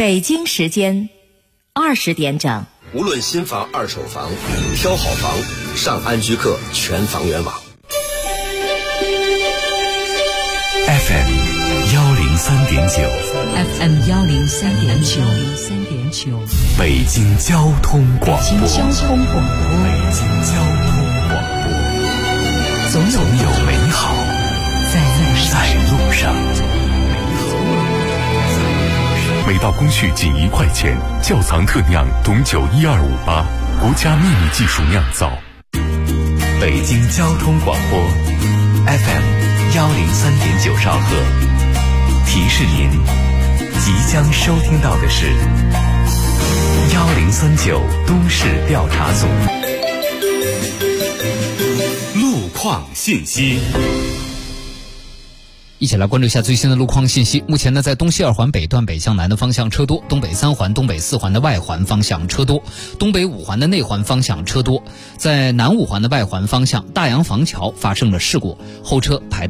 北京时间20点整。 无论新房二手房，挑好房上安居客全房源网。 FM 103.9 FM 103.9 北京交通广播。总有美好在路上。每道工序仅1块钱，窖藏特酿董酒12588，国家秘密技术酿造。北京交通广播 FM 103.9兆赫，提示您即将收听到的是1039都市调查组路况信息。 一起来关注一下最新的路况信息。目前呢，在东西二环北段北向南的方向车多，东北3环、东北4环的外环方向车多，东北5环的内环方向车多。在南5环的外环方向，大洋房桥发生了事故，后车排到。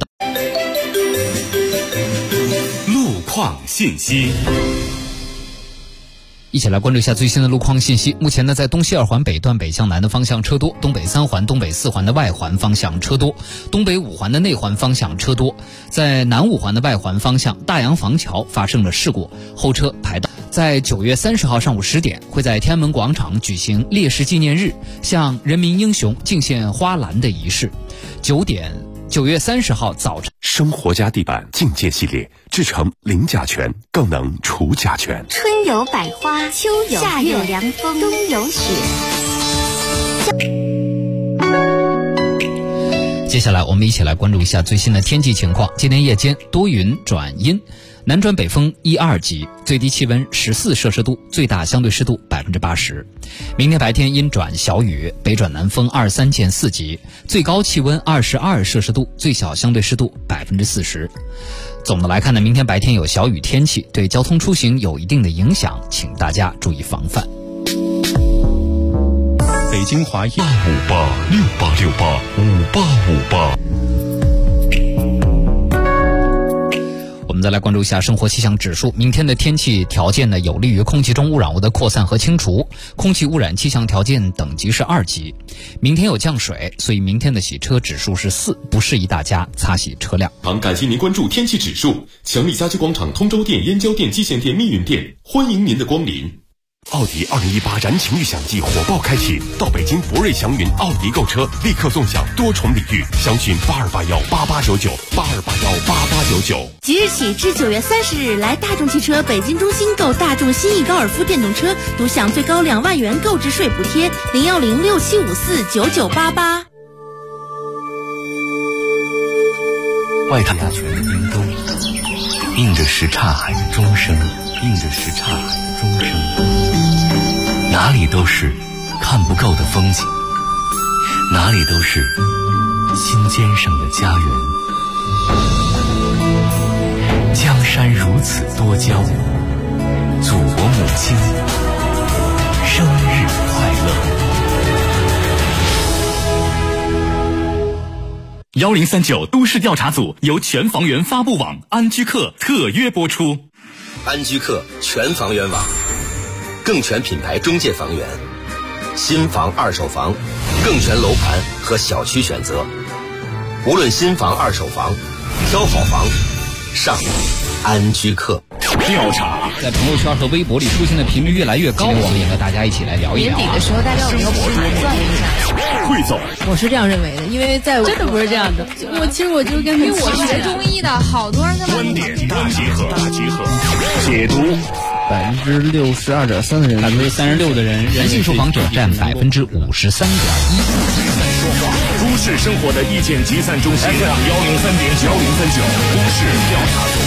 路况信息。 一起来关注一下最新的路况信息。目前呢，在东西二环北段北向南的方向车多，东北3环、东北4环的外环方向车多，东北5环的内环方向车多。在南5环的外环方向，大洋房桥发生了事故，后车排到。在9月30号上午10点，会在天安门广场举行烈士纪念日向人民英雄敬献花篮的仪式。9月30号早晨， 生活家地板境界系列制成零甲醛，更能除甲醛。 春有百花，秋有夏有凉风，冬有雪。 接下来我们一起来关注一下最新的天气情况。今天夜间多云转阴，南转北风1、2级，最低气温14摄氏度，最大相对湿度80%。明天白天阴转小雨，北转南风2、3见4级，最高气温22摄氏度，最小相对湿度40%。总的来看呢，明天白天有小雨天气，对交通出行有一定的影响，请大家注意防范。 北京华业55868685858。 我们再来关注一下生活气象指数。明天的天气条件呢，有利于空气中污染物的扩散和清除，空气污染气象条件等级是2级。明天有降水，所以明天的洗车指数是4，不适宜大家擦洗车辆。 感谢您关注天气指数。强力家居广场通州店、燕郊店、蓟县店、密云店，欢迎您的光临。奥迪2018燃情预享季火爆开启，到北京博瑞祥云奥迪购车，立刻送享多重礼遇，详询82818899，82818899。 即日起至9月30日，来大众汽车北京中心购大众新逸高尔夫电动车，独享最高2万元购置税补贴，01067549988。 外太阳泉的冰冬，映着什刹海的钟声，哪里都是看不够的风景，哪里都是心尖上的家园。江山如此多娇，祖国母亲生日快乐。1039都市调查组由全房源发布网安居客特约播出。 安居客全房源网，更全品牌中介房源，新房二手房，更全楼盘和小区选择。无论新房二手房，挑好房上安居客。 调查在朋友圈和微博里出现的频率越来越高，我们也和大家一起来聊一聊。 年底的时候，大家有没有盘算一下？ 汇总， 我是这样认为的，因为在真的不是这样的。其实我就跟因为我学中医的，好多人跟观点大集合，解读。 62.3%的人 ，36%的人，男性受访者占53.1%。 都市生活的意见集散中心，103.9，1039都市调查组。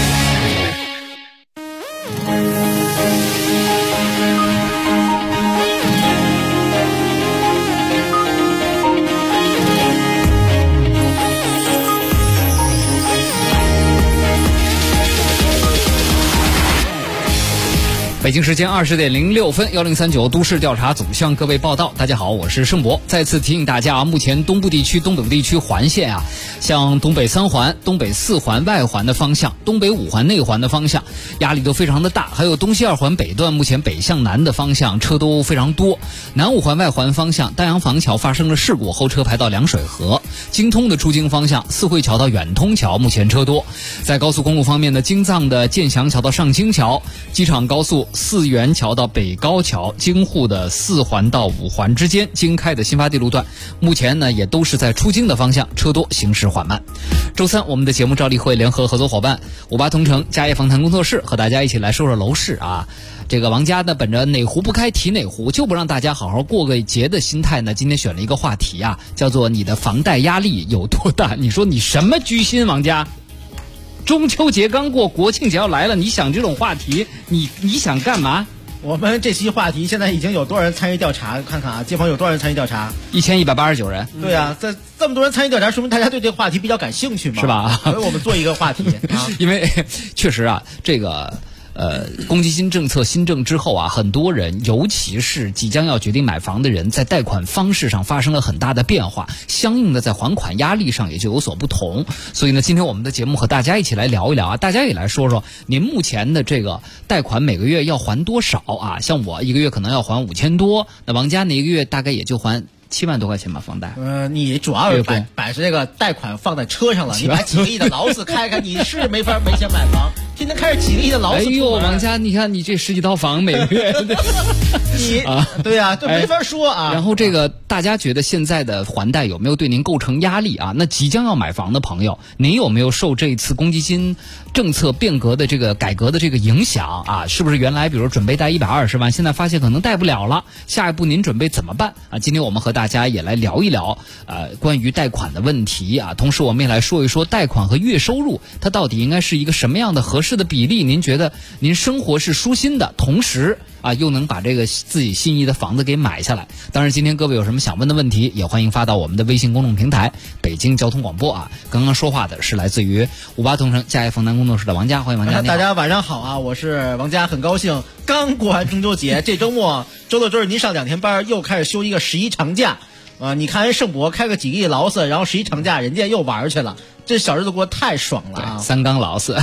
北京时间20:06，1039都市调查组向各位报道。大家好，我是盛博。再次提醒大家啊，目前东部地区、东北地区环线啊，像东北3环、东北4环外环的方向、东北5环内环的方向，压力都非常的大。还有东西2环北段，目前北向南的方向车都非常多。南5环外环方向，丹阳坊桥发生了事故，后车排到凉水河。京通的出京方向，四惠桥到远通桥目前车多。在高速公路方面呢，京藏的建祥桥到上京桥，机场高速四元桥到北高桥，京沪的4环到5环之间，京开的新发地路段，目前呢也都是在出京的方向，车多，行驶缓慢。周三，我们的节目照例会联合合作伙伴58同城家业访谈工作室和大家一起来说说楼市啊。这个王家呢，本着哪壶不开提哪壶，就不让大家好好过个节的心态呢，今天选了一个话题啊，叫做你的房贷压力有多大？你说你什么居心，王家？中秋节刚过，国庆节要来了，你想这种话题，你想干嘛？ 我们这期话题现在已经有多少人参与调查？看看啊，街坊有多少人参与调查 ？1189人。 对啊，这么多人参与调查，说明大家对这个话题比较感兴趣嘛， 是吧？ 所以我们做一个话题啊， 因为确实啊，这个。公积金政策新政之后啊，很多人，尤其是即将要决定买房的人，在贷款方式上发生了很大的变化，相应的在还款压力上也就有所不同。所以呢，今天我们的节目和大家一起来聊一聊啊，大家也来说说您目前的这个贷款每个月要还多少啊？像我一个月可能要还5000多，那王家呢一个月大概也就还7万多块钱吧，房贷。 你主要是摆着这个贷款放在车上了，你把几个亿的劳斯开开，你是没钱买房。天天开着几个亿的劳斯， 哎呦，王家，你看你这10几套房每个月， 你啊，对啊，这没法说啊。 然后这个大家觉得现在的还贷有没有对您构成压力啊？那即将要买房的朋友，您有没有受这一次公积金政策变革的这个改革的这个影响啊？是不是原来比如准备贷120万，现在发现可能贷不了了？下一步您准备怎么办啊？今天我们和大家也来聊一聊关于贷款的问题啊，同时我们也来说一说贷款和月收入它到底应该是一个什么样的合适的比例？您觉得您生活是舒心的，同时啊又能把这个自己心仪的房子给买下来？当然，今天各位有什么想问的问题，也欢迎发到我们的微信公众平台北京交通广播啊。刚刚说话的是来自于58同城家业访谈工作室的王家，欢迎王家。 大家晚上好啊，我是王家，很高兴刚过完中秋节，这周末周六周日您上2天班，又开始休一个11长假。你看人盛博开个几个亿劳斯，然后11长假人家又玩去了，这小日子过得太爽了啊 ！3缸劳斯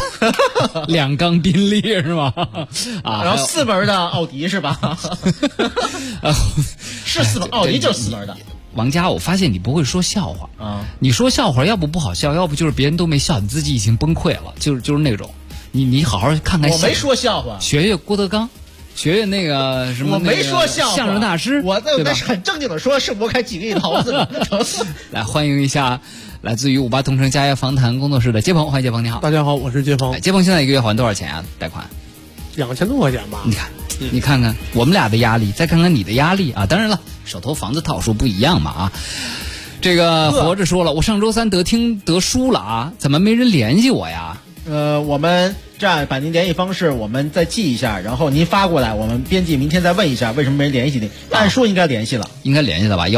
，2缸宾利是吗？啊， 然后4门的奥迪是吧？是4门，奥迪就是4门的。 王家，我发现你不会说笑话啊！你说笑话，要不好笑，要不就是别人都没笑，你自己已经崩溃了，就是那种。你好好看看。 我没说笑话。 学学郭德纲。学那个什么， 我没说笑话， 相声大师， 我在很正经的说，盛博开几个亿劳斯。 来欢迎一下，来自于58同城家业访谈工作室的接鹏，欢迎接鹏，你好。 大家好，我是接鹏。 接鹏现在一个月还多少钱啊？贷款 ？2000多块钱吧。 你看看我们俩的压力，再看看你的压力啊！当然了，手头房子套数不一样嘛啊。这个活着说了，我上周3得书了啊，怎么没人联系我呀？ 我们这样把您联系方式我们再记一下，然后您发过来，我们编辑明天再问一下为什么没人联系您。按说应该联系了， 应该联系了吧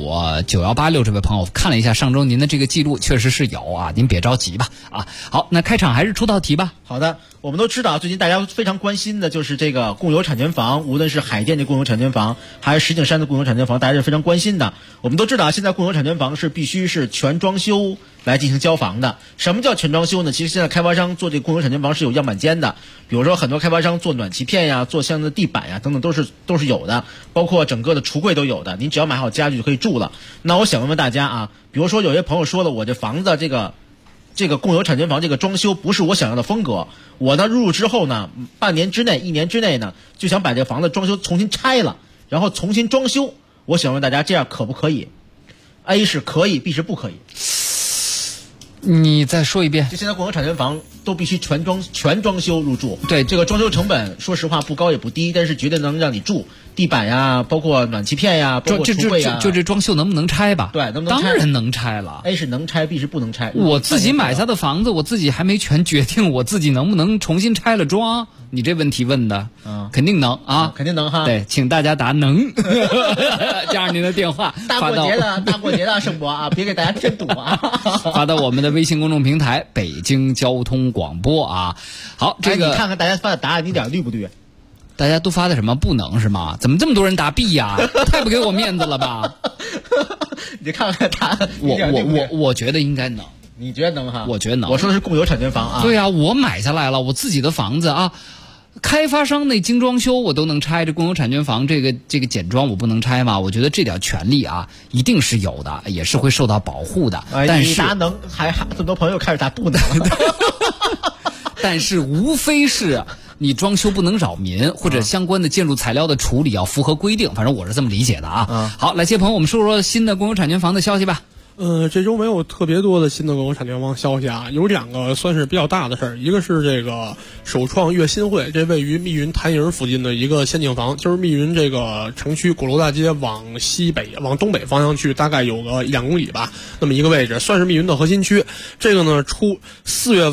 ？1859186这位朋友看了一下上周您的这个记录，确实是有啊，您别着急吧啊。好，那开场还是出道题吧。 好的，我们都知道最近大家非常关心的就是这个共有产权房，无论是海淀的共有产权房还是石景山的共有产权房，大家是非常关心的。我们都知道现在共有产权房是必须是全装修来进行交房的。什么叫全装修呢？其实现在开发商做这个共有产权房是有样板间的，比如说很多开发商做暖气片呀，做相应的地板呀等等都是有的，包括整个的橱柜都有的，您只要买好家具就可以住了。那我想问问大家啊，比如说有些朋友说了，我这房子这个共有产权房这个装修不是我想要的风格，我呢入住之后呢，半年之内、1年之内呢，就想把这房子装修重新拆了，然后重新装修。我想问大家，这样可不可以 ？A 是可以 ，B 是不可以。 你再说一遍。 就现在共有产权房都必须全装修入住。 对， 这个装修成本说实话不高也不低，但是绝对能让你住。地板呀，包括暖气片呀，包括橱柜呀， 就这装修能不能拆吧？ 对，能不能拆？ 当然能拆了。 A 是能拆 ，B 是不能拆。 我自己买下的房子，我自己还没全决定，我自己能不能重新拆了装？你这问题问的，肯定能啊， 肯定能哈。 对，请大家答能，加上您的电话。 大过节的盛博啊，别给大家添堵啊！ 发到我们的微信公众平台北京交通广播啊。好，这个你看看大家发的答案，你点绿不绿？ 大家都发的什么不能是吗？怎么这么多人答 B 呀？太不给我面子了吧？ 你看看他， 我觉得应该能。 你觉得能哈？ 我觉得能。 我说的是共有产权房啊。 对啊，我买下来了，我自己的房子啊，开发商那精装修我都能拆，这共有产权房这个简装我不能拆吗？我觉得这点权利啊，一定是有的，也是会受到保护的。但是你答能，还很多朋友开始答不能。 但是无非是你装修不能扰民，或者相关的建筑材料的处理要符合规定，反正我是这么理解的啊。好，来，接朋友，我们说说新的共有产权房的消息吧。 这周没有特别多的新的共有产权房消息啊，有2个算是比较大的事儿。一个是这个首创悦新汇，这位于密云潭营附近的一个限定房，就是密云这个城区鼓楼大街往东北方向去，大概有个1-2公里吧，那么一个位置，算是密云的核心区。这个呢，7月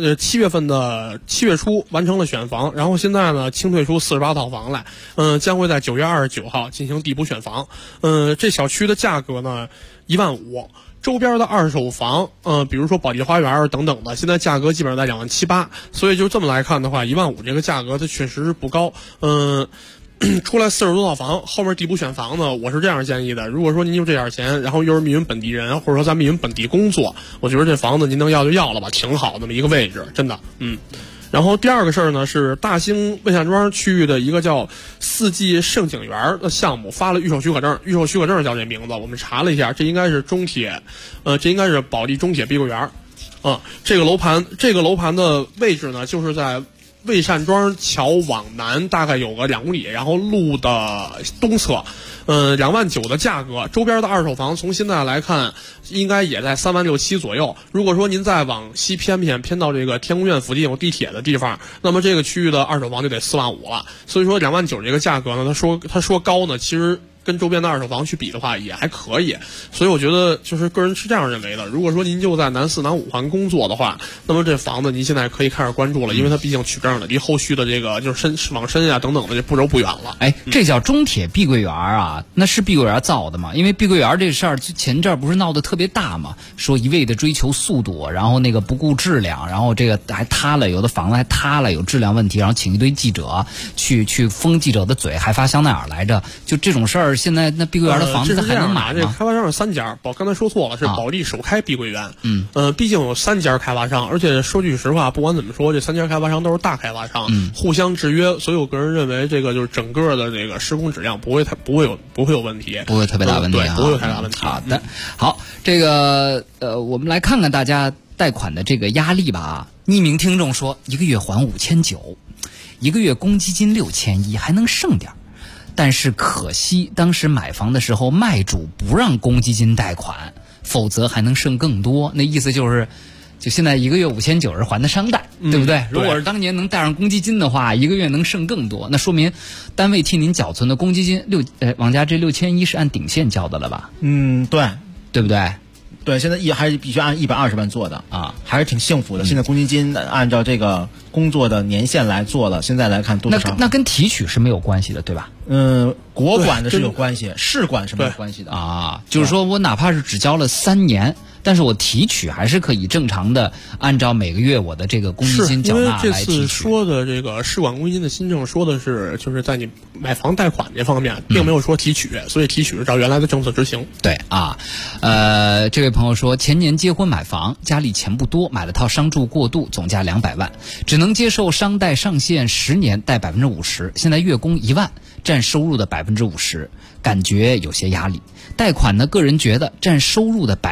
初完成了选房，然后现在呢清退出48套房来，将会在9月29号进行地补选房。这小区的价格呢15000，周边的二手房，比如说保利花园等等的，现在价格基本上在27800，所以就这么来看的话，15000这个价格它确实不高。出来40多套房，后面地补选房呢，我是这样建议的：如果说您就这点钱，然后又是密云本地人，或者说在密云本地工作，我觉得这房子您能要就要了吧，挺好那么一个位置，真的，然后第二个事儿呢，是大兴魏善庄区域的一个叫四季盛景园的项目发了预售许可证，预售许可证叫这名字，我们查了一下，这应该是这应该是保利中铁碧桂园，这个楼盘的位置呢，就是在魏善庄桥往南大概有个2公里，然后路的东侧，29000的价格，周边的二手房从现在来看，应该也在36000-7左右。如果说您再往西偏到这个天宫苑附近有地铁的地方，那么这个区域的二手房就得45000了。所以说29000这个价格呢，他说高呢，其实跟周边的二手房去比的话也还可以，所以我觉得就是个人是这样认为的。如果说您就在南4、南5环工作的话，那么这房子您现在可以开始关注了，因为它毕竟取证了，离后续的这个就是往深呀等等的这步骤不远了。 这叫中铁碧桂园啊？那是碧桂园造的吗？因为碧桂园这事儿前阵不是闹得特别大嘛，说一味的追求速度，然后那个不顾质量，然后这个还塌了，有的房子还塌了，有质量问题，然后请一堆记者去封记者的嘴，还发香奈儿来着，就这种事儿。现在那碧桂园的房子还能买吗？ 这开发商是3家，刚才说错了，是保利首开碧桂园。毕竟有3家开发商，而且说句实话，不管怎么说，这3家开发商都是大开发商，互相制约，所以我个人认为这个就是整个的这个施工质量不会有问题， 不会特别大问题对，不会有太大问题。 好的，好，这个我们来看看大家贷款的这个压力吧。匿名听众说，一个月还5900，一个月公积金6100，还能剩点。但是可惜当时买房的时候卖主不让公积金贷款，否则还能剩更多。那意思就是就现在一个月5900是还的商贷，对不对？如果是当年能贷上公积金的话，一个月能剩更多，那说明单位替您缴存的公积金王家这6100是按顶线交的了吧？对不对？ 对，现在还是必须按120万做的啊，还是挺幸福的。现在公积金按照这个工作的年限来做了，现在来看多少？ 那跟提取是没有关系的，对吧？ 国管的是有关系，市管是没有关系的啊。就是说我哪怕是只交了3年，但是我提取还是可以正常的按照每个月我的这个公积金缴纳来提取。 因为这次说的这个市管公积金的新政说的是，就是在你买房贷款这方面，并没有说提取，所以提取是照原来的政策执行。 对啊，这位朋友说，前年结婚买房，家里钱不多，买了套商住过渡，总价200万，只能接受商贷上限10年贷50%，现在月供1万，占收入的50%，感觉有些压力。贷款呢，个人觉得占收入的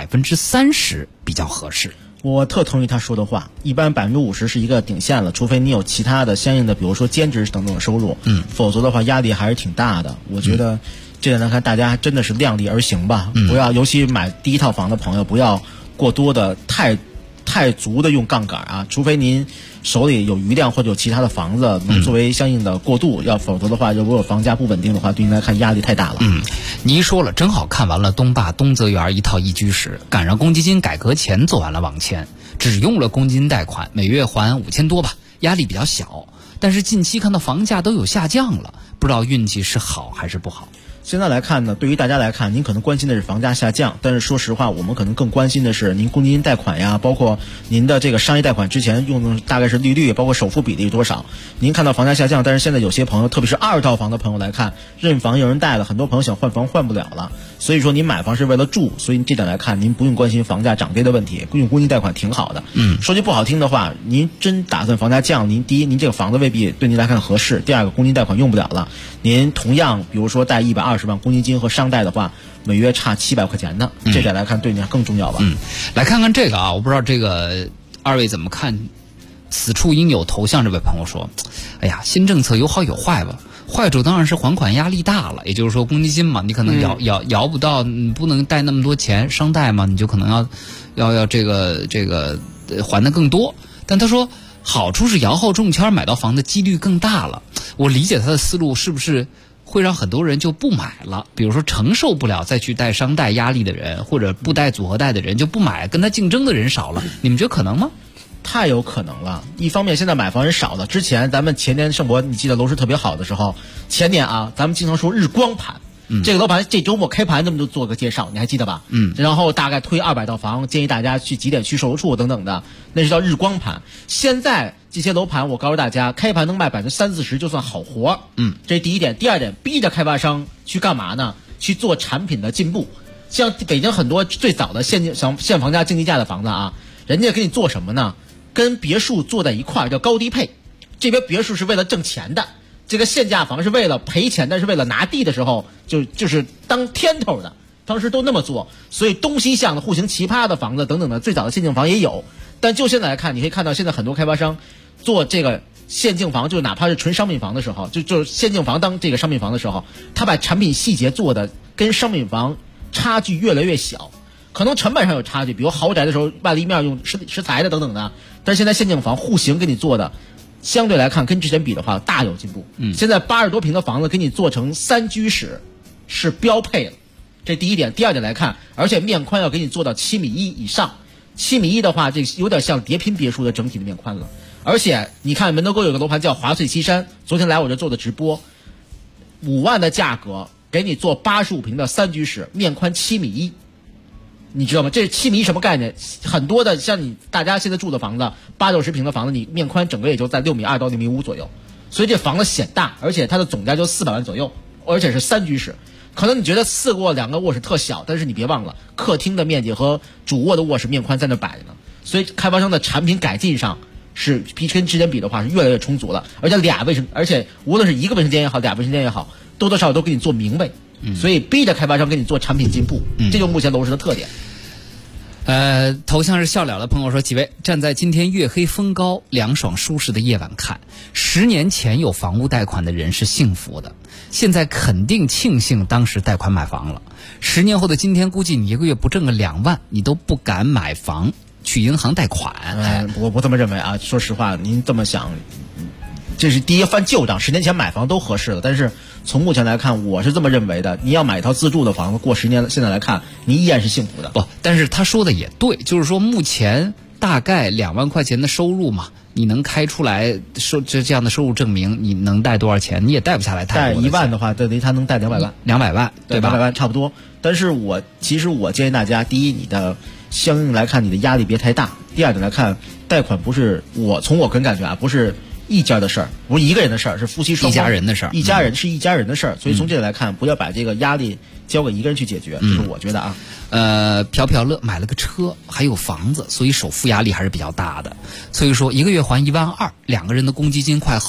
30%比较合适。 我特同意他说的话，一般50%是一个顶线了，除非你有其他的相应的，比如说兼职等等的收入，否则的话压力还是挺大的。我觉得这点来看，大家真的是量力而行吧，不要，尤其买第一套房的朋友，不要过多的太足的用杠杆啊，除非您手里有余量或者有其他的房子能作为相应的过渡，否则的话，如果房价不稳定的话，对您来看压力太大了。 你一说了，正好看完了东坝东泽园一套一居室，赶上公积金改革前做完了网签，只用了公积金贷款，每月还5000多吧，压力比较小。但是近期看到房价都有下降了，不知道运气是好还是不好。 现在来看呢，对于大家来看，您可能关心的是房价下降，但是说实话，我们可能更关心的是您公积金贷款呀，包括您的这个商业贷款之前用的大概是利率，包括首付比例多少。您看到房价下降，但是现在有些朋友，特别是2套房的朋友来看，认房有人贷了，很多朋友想换房换不了了。所以说您买房是为了住，所以这点来看，您不用关心房价涨跌的问题，用公积金贷款挺好的。说句不好听的话，您真打算房价降，您第一，您这个房子未必对您来看合适；第二个，公积金贷款用不了了。您同样，比如说贷120万公积金和商贷的话，每月差700块钱呢，这点来看对您更重要吧？ 来看看这个啊，我不知道这个二位怎么看？此处应有头像，这位朋友说：“哎呀，新政策有好有坏吧。坏处当然是还款压力大了，也就是说公积金嘛，你可能摇不到，你不能贷那么多钱，商贷嘛，你就可能要这个还的更多。但他说好处是摇号中签买到房的几率更大了。我理解他的思路是不是会让很多人就不买了？比如说承受不了再去贷商贷压力的人，或者不贷组合贷的人就不买，跟他竞争的人少了，你们觉得可能吗？ 太有可能了。一方面现在买房人少了，之前咱们前年盛博你记得楼市特别好的时候，前年啊咱们经常说日光盘，这个楼盘这周末开盘咱们就做个介绍，你还记得吧？然后大概推200套房，建议大家去几点去售楼处等等的，那是叫日光盘。现在这些楼盘我告诉大家，开盘能卖30-40%就算好活。这是第一点。第二点，逼着开发商去干嘛呢？去做产品的进步。像北京很多最早的现房价竞地价的房子啊，人家给你做什么呢？跟别墅坐在一块儿叫高低配。这边别墅是为了挣钱的，这个限价房是为了赔钱，但是为了拿地的时候就是当天头的，当时都那么做。所以东西向的户型奇葩的房子等等的最早的限竞房也有。但就现在来看，你可以看到现在很多开发商做这个限竞房，就哪怕是纯商品房的时候，就是限竞房当这个商品房的时候，他把产品细节做的跟商品房差距越来越小。可能成本上有差距，比如豪宅的时候外立面用石材的等等的，但是现在限竞房户型给你做的相对来看跟之前比的话大有进步。现在80多平的房子给你做成3居室是标配了，这第一点。第二点来看，而且面宽要给你做到7.1米以上，7.1米的话，这有点像叠拼别墅的整体的面宽了。而且你看门头沟有个楼盘叫华翠西山，昨天来我这做的直播，5万的价格给你做85平的3居室，面宽7.1米。你知道吗？这7.1米什么概念？很多的像大家现在住的房子，80-90平的房子，你面宽整个也就在6.2米到6.5米左右，所以这房子显大，而且它的总价就400万左右，而且是3居室。可能你觉得4卧2个卧室特小，但是你别忘了，客厅的面积和主卧的卧室面宽在那摆着呢。所以开发商的产品改进上是跟之前比的话是越来越充足了，而且无论是1个卫生间也好，2卫生间也好，多多少少都给你做明位。所以逼着开发商给你做产品进步，这就是目前楼市的特点。 头像是笑了的朋友说，几位站在今天月黑风高凉爽舒适的夜晚看，10年前有房屋贷款的人是幸福的，现在肯定庆幸当时贷款买房了。10年后的今天，估计你1个月不挣个2万，你都不敢买房去银行贷款。 我不这么认为啊，说实话，您这么想，这是第一翻旧账，10年前买房都合适了，但是从目前来看，我是这么认为的。你要买一套自住的房子，过10年，现在来看，你依然是幸福的。 不，但是他说的也对，就是说目前大概2万块钱的收入嘛，你能开出来这样的收入证明，你能贷多少钱？你也贷不下来太多。 贷1万的话，等于他能贷200万 ，200万，对吧？200 万差不多。但是其实我建议大家，第一，你的相应来看，你的压力别太大；第二点来看，贷款不是从我个人感觉啊，不是一家的事儿，不是一个人的事儿，是夫妻双方一家人的事儿， 一家人是一家人的事儿。所以从这点来看，不要把这个压力交给一个人去解决，这是我觉得啊。 朴乐买了个车，还有房子，所以首付压力还是比较大的。所以说1个月还1万2，2个人的公积金快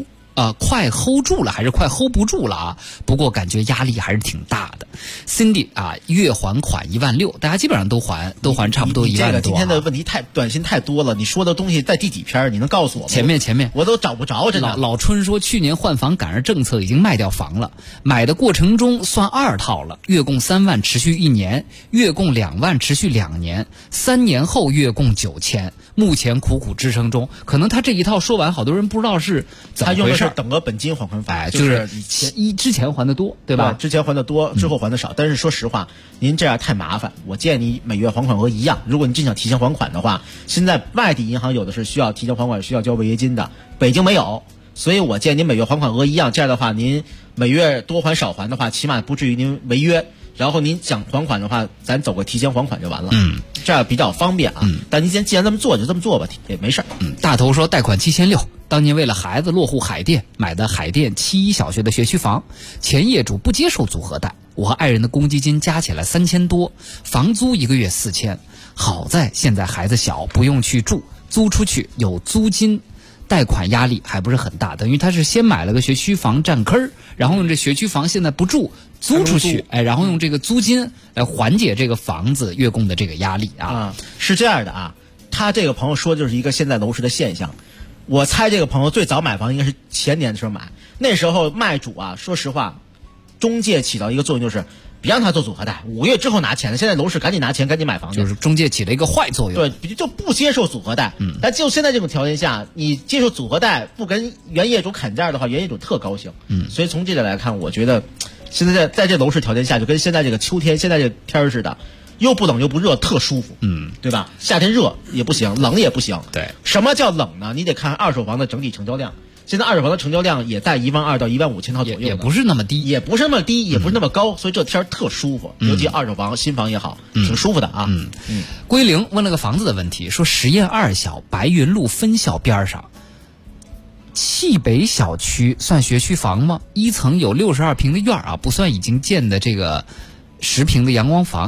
hold 住了，还是快 hold 不住了啊？不过感觉压力还是挺大的。Cindy 啊，月还款1万6，大家基本上都还差不多1万多。 这个今天的问题短信太多了，你说的东西在第几篇？你能告诉我吗？ 前面我都找不着。真的。 老春说去年换房赶上政策，已经卖掉房了，买的过程中算2套了，月供3万持续1年，月供2万持续2年，3年后月供9000，目前苦苦支撑中。可能他这一套说完，好多人不知道是怎么回事。 他用的是等额本金还款法， 就是之前还的多，对吧？ 之前还的多，之后还的少。但是说实话，您这样太麻烦，我建议你每月还款额一样。如果你真想提前还款的话，现在外地银行有的是需要提前还款，需要交违约金的，北京没有。 所以我建议您每月还款额一样，这样的话您每月多还少还的话，起码不至于您违约。然后您想还款的话，咱走个提前还款就完了，这样比较方便啊。但您既然这么做就这么做吧，也没事儿。 大头说贷款7600，当年为了孩子落户海淀，买的海淀71小学的学区房，前业主不接受组合贷，我和爱人的公积金加起来3000多，房租1个月4000。好在现在孩子小，不用去住，租出去有租金。贷款压力还不是很大，等于他是先买了个学区房占坑，然后用这学区房现在不住租出去，然后用这个租金来缓解这个房子月供的这个压力啊。 是这样的啊，他这个朋友说的就是一个现在楼市的现象。我猜这个朋友最早买房应该是前年的时候买，那时候卖主啊，说实话，中介起到一个作用就是别让他做组合贷，5个月之后拿钱。现在楼市赶紧拿钱，赶紧买房子， 就是中介起了一个坏作用。 对，就不接受组合贷。但就现在这种条件下，你接受组合贷不跟原业主砍价的话，原业主特高兴。所以从这点来看，我觉得现在在这楼市条件下，就跟现在这个秋天、现在这个天儿似的，又不冷又不热，特舒服。对吧？夏天热也不行，冷也不行。 对， 什么叫冷呢？你得看二手房的整体成交量。现在二手房的成交量也在12000到15000套左右， 也不是那么低， 也不是那么低，也不是那么高，所以这天儿特舒服，尤其二手房、新房也好，挺舒服的啊。 归零问了个房子的问题，说实验2小白云路分校边上，蓟北小区算学区房吗？1层有62平的院啊，不算已经建的这个10平的阳光房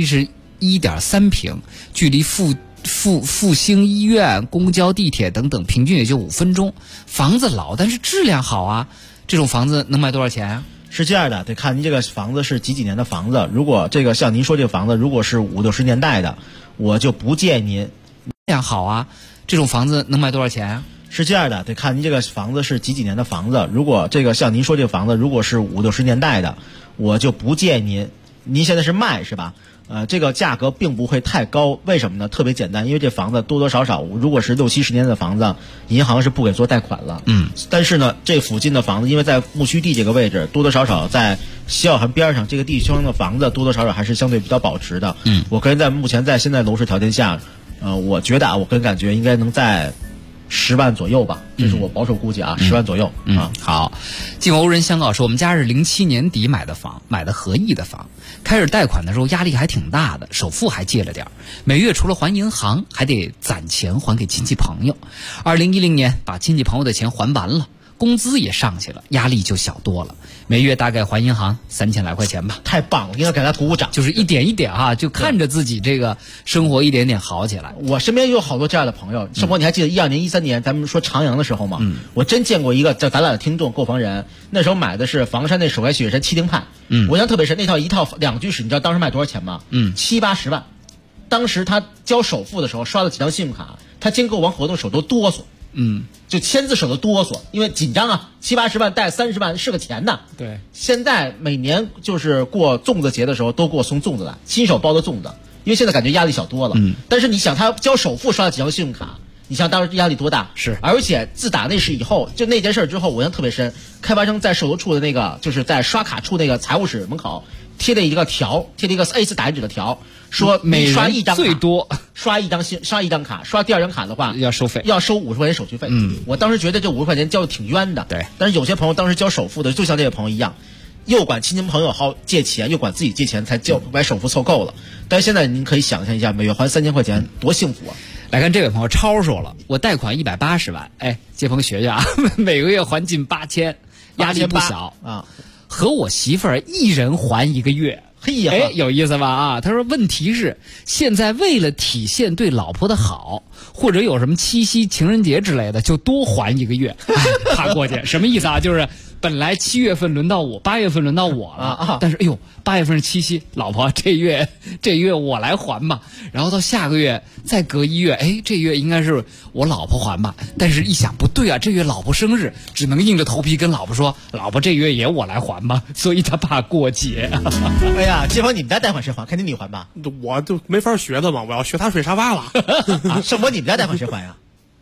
，111.3平，距离复兴医院、公交、地铁等等，平均也就5分钟。房子老，但是质量好啊。这种房子能卖多少钱啊？ 是这样的，得看您这个房子是几年的房子。如果这个像您说这个房子，如果是50、60年代的，我就不建议您。 质量好啊，这种房子能卖多少钱啊？ 是这样的，得看您这个房子是几年的房子。如果这个像您说这个房子，如果是50、60年代的，我就不建议您。您现在是卖是吧？这个价格并不会太高，为什么呢？特别简单，因为这房子多多少少，如果是60、70年的房子，银行是不给做贷款了。但是呢，这附近的房子，因为在牧区地这个位置，多多少少在西澳河边上，这个地区的房子多多少少还是相对比较保值的。我个人目前在现在楼市条件下，我觉得啊，我个人感觉应该能在10万左右吧，这是我保守估计啊，10万左右啊。 好，晋欧人相告说，我们家是07年底买的房，买的合意的房，开始贷款的时候压力还挺大的，首付还借了点，每月除了还银行，还得攒钱还给亲戚朋友。2010年把亲戚朋友的钱还完了，工资也上去了，压力就小多了，每月大概还银行3000来块钱吧。 太棒了，应该给他鼓鼓掌。 就是一点一点啊，就看着自己这个生活一点点好起来。 我身边有好多这样的朋友，生活你还记得12年、13年咱们说长阳的时候吗？我真见过一个叫咱俩的听众购房人，那时候买的是房山那首开雪山70派，我印象特别深，那套一套2居室，你知道当时卖多少钱吗？70、80万。当时他交首付的时候刷了几张信用卡，他签购完合同手都哆嗦。就签字手都哆嗦，因为紧张啊，70、80万贷30万是个钱呐。 对， 现在每年就是过粽子节的时候都给我送粽子来，亲手包的粽子，因为现在感觉压力小多了。但是你想他交首付刷了几张信用卡，你想当时压力多大？ 是， 而且自打那事以后，就那件事之后，我印象特别深。开发商在售楼处的那个，就是在刷卡处那个财务室门口贴了一个条，贴了一个 A4 打印纸的条，说每刷一张卡， 最多刷一张卡，刷第2张卡的话要收费， 要收50块钱手续费。我当时觉得这50块钱交的挺冤的。 对， 但是有些朋友当时交首付的，就像这位朋友一样，又管亲戚朋友好借钱，又管自己借钱才交把首付凑够了。但是现在您可以想象一下，每月还3000块钱，多幸福啊！ 来看这位朋友超说了，我贷款180万，接朋学学啊，每个月还近8000，压力不小啊。 和我媳妇儿一人还1个月。有意思吧啊？他说问题是现在为了体现对老婆的好，或者有什么七夕、情人节之类的，就多还1个月，怕过去。什么意思啊？就是本来7月份轮到我，8月份轮到我了，但是8月份是七夕，老婆这月我来还吧。然后到下个月再隔1月，这月应该是我老婆还吧。但是一想不对啊，这月老婆生日，只能硬着头皮跟老婆说，老婆这月也我来还吧。所以他怕过节。 哎呀，这回你们家贷款谁还？肯定你还吧？ 我就没法学的嘛，我要学他睡沙发了。 生活你们家贷款谁还呀？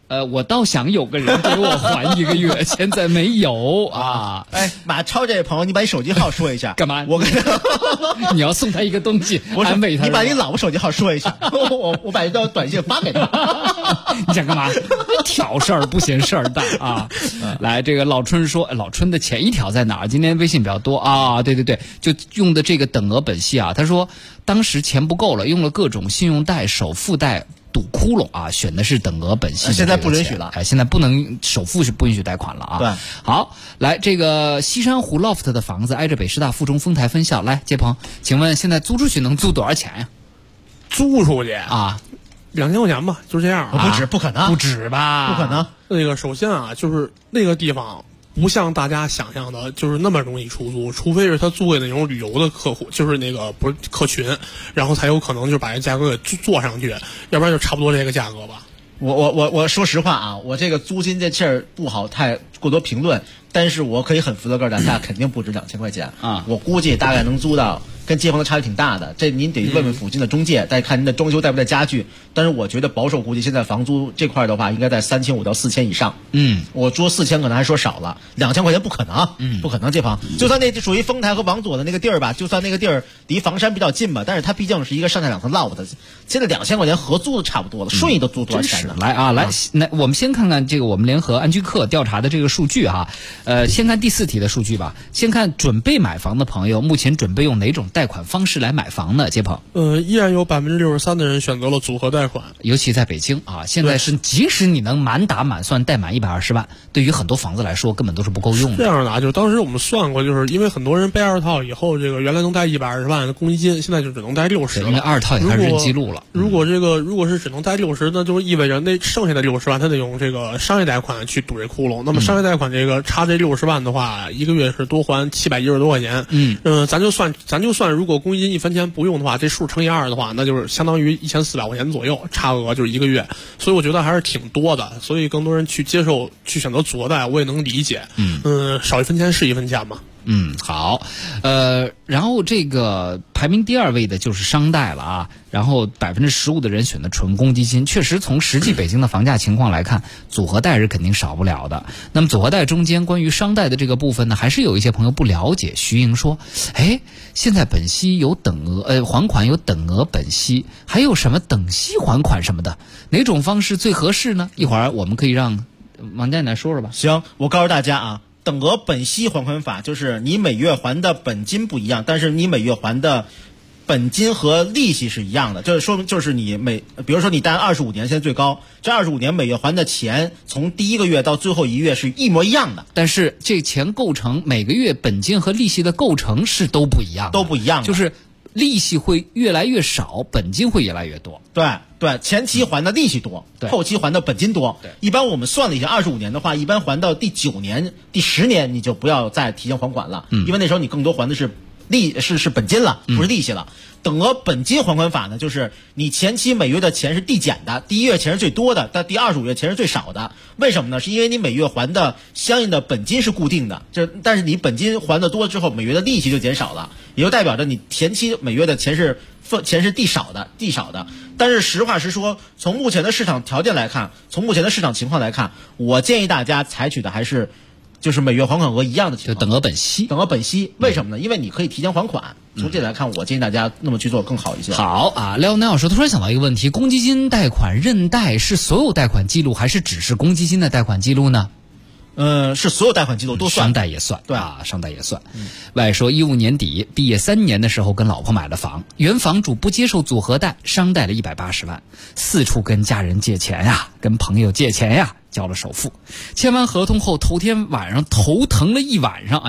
我倒想有个人给我还1个月，现在没有啊。 哎，马超这位朋友，你把你手机号说一下。 干嘛？ 我跟他， 你要送他一个东西，安慰他。 你把你老婆手机号说一下，我把一条短信发给他。 你想干嘛？挑事儿不嫌事儿大啊！来，这个老春说，老春的前一条在哪儿？今天微信比较多啊，对，就用的这个等额本息啊。他说当时钱不够了，用了各种信用贷、首付贷。堵窟窿啊，选的是等额本息， 现在不允许了。 现在不能首付是不允许贷款了啊。 对， 好，来这个西山湖 loft 的房子挨着北师大附中丰台分校，来接鹏，请问现在租出去能租多少钱呀？ 租出去啊 ，2000块钱吧，就这样。 不止，不可能， 不止吧？ 不可能。 那个首先啊，就是那个地方。不像大家想象的，就是那么容易出租，除非是他租给那种旅游的客户，就是那个不是客群，然后才有可能就把这价格给做上去，要不然就差不多这个价格吧。 我说实话啊，我这个租金这事儿不好太过多评论，但是我可以很负责任的，肯定不止2000块钱啊，我估计大概能租到。跟街坊的差距挺大的，这您得问问附近的中介，再看您的装修带不带家具。但是我觉得保守估计现在房租这块的话，应该在3500到4000以上。我说4000可能还说少了，2000块钱不可能，不可能。街坊就算那属于丰台和往左的那个地儿吧，就算那个地儿离房山比较近吧，但是它毕竟是一个上下2层 loft，现在2000块钱合租的差不多了，顺义都租多少钱呢？ 来，那我们先看看这个我们联合安居客调查的这个数据哈。先看第4题的数据吧，先看准备买房的朋友，目前准备用哪种贷款方式来买房呢？接鹏， 依然有63%的人选择了组合贷款， 尤其在北京啊，现在是即使你能满打满算贷满120万，对于很多房子来说根本都是不够用的。 这样的啊，就是当时我们算过，就是因为很多人背2套以后，这个原来能贷120万的公积金，现在就只能贷60了。 因为2套也开始认记录了。 如果是只能贷60，那就意味着那剩下的60万，他得用这个商业贷款去堵这窟窿。那么商业贷款这个差这60万的话，一个月是多还710多块钱。咱就算如果公积金1分钱不用的话，这数乘以2的话，那就是相当于1400块钱左右，差额就是一个月。所以我觉得还是挺多的，所以更多人去选择组合贷，我也能理解。少1分钱是1分钱嘛。 好，然后这个排名第2位的就是商贷了啊，然后15%的人选的纯公积金，确实从实际北京的房价情况来看，组合贷是肯定少不了的。那么组合贷中间关于商贷的这个部分呢，还是有一些朋友不了解。徐莹说，现在本息有等额，还款有等额本息，还有什么等息还款什么的，哪种方式最合适呢？一会儿我们可以让王家来说说吧。 行，我告诉大家啊。等额本息还款法就是你每月还的本金不一样，但是你每月还的本金和利息是一样的，就是你比如说你贷25年，现在最高，这25年每月还的钱从第1个月到最后1月是一模一样的， 但是这钱构成每个月本金和利息的构成是都不一样的，就是利息会越来越少，本金会越来越多。 对，前期还的利息多，后期还的本金多。一般我们算了一下，25年的话，一般还到第9年、第10年，你就不要再提前还款了，因为那时候你更多还的是本金了，不是利息了。等额本金还款法呢，就是你前期每月的钱是递减的，第1月钱是最多的，但第25月钱是最少的。为什么呢？是因为你每月还的相应的本金是固定的，但是你本金还的多之后，每月的利息就减少了，也就代表着你前期每月的钱是递少的。但是实话实说，从目前的市场条件来看，从目前的市场情况来看，我建议大家采取的还是就是每月还款额一样的情况， 就等额本息。 为什么呢？因为你可以提前还款。从这来看，我建议大家那么去做更好一些。 好啊，廖老师突然想到一个问题：公积金贷款认贷是所有贷款记录，还是只是公积金的贷款记录呢？ 是所有贷款记录都算， 商贷也算， 对啊，商贷也算。外说15年底毕业3年的时候，跟老婆买了房，原房主不接受组合贷，商贷了180万，四处跟家人借钱呀，跟朋友借钱呀，交了首付。签完合同后，头天晚上头疼了一晚上啊！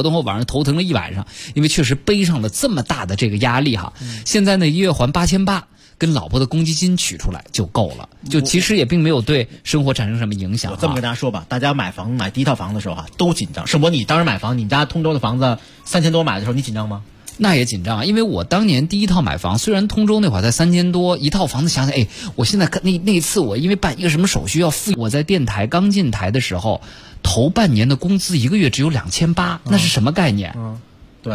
因为确实背上了这么大的这个压力哈。现在呢，1月还8800。跟老婆的公积金取出来就够了，就其实也并没有对生活产生什么影响。 我这么跟大家说吧，大家买第一套房的时候都紧张。盛博，你当时买房，你家通州的房子3000多买的时候，你紧张吗？ 那也紧张啊，因为我当年第一套买房，虽然通州那会儿才3000多一套房子，想想我现在那次我因为办一个什么手续要付，我在电台刚进台的时候，头半年的工资1个月只有2800，那是什么概念？ 对。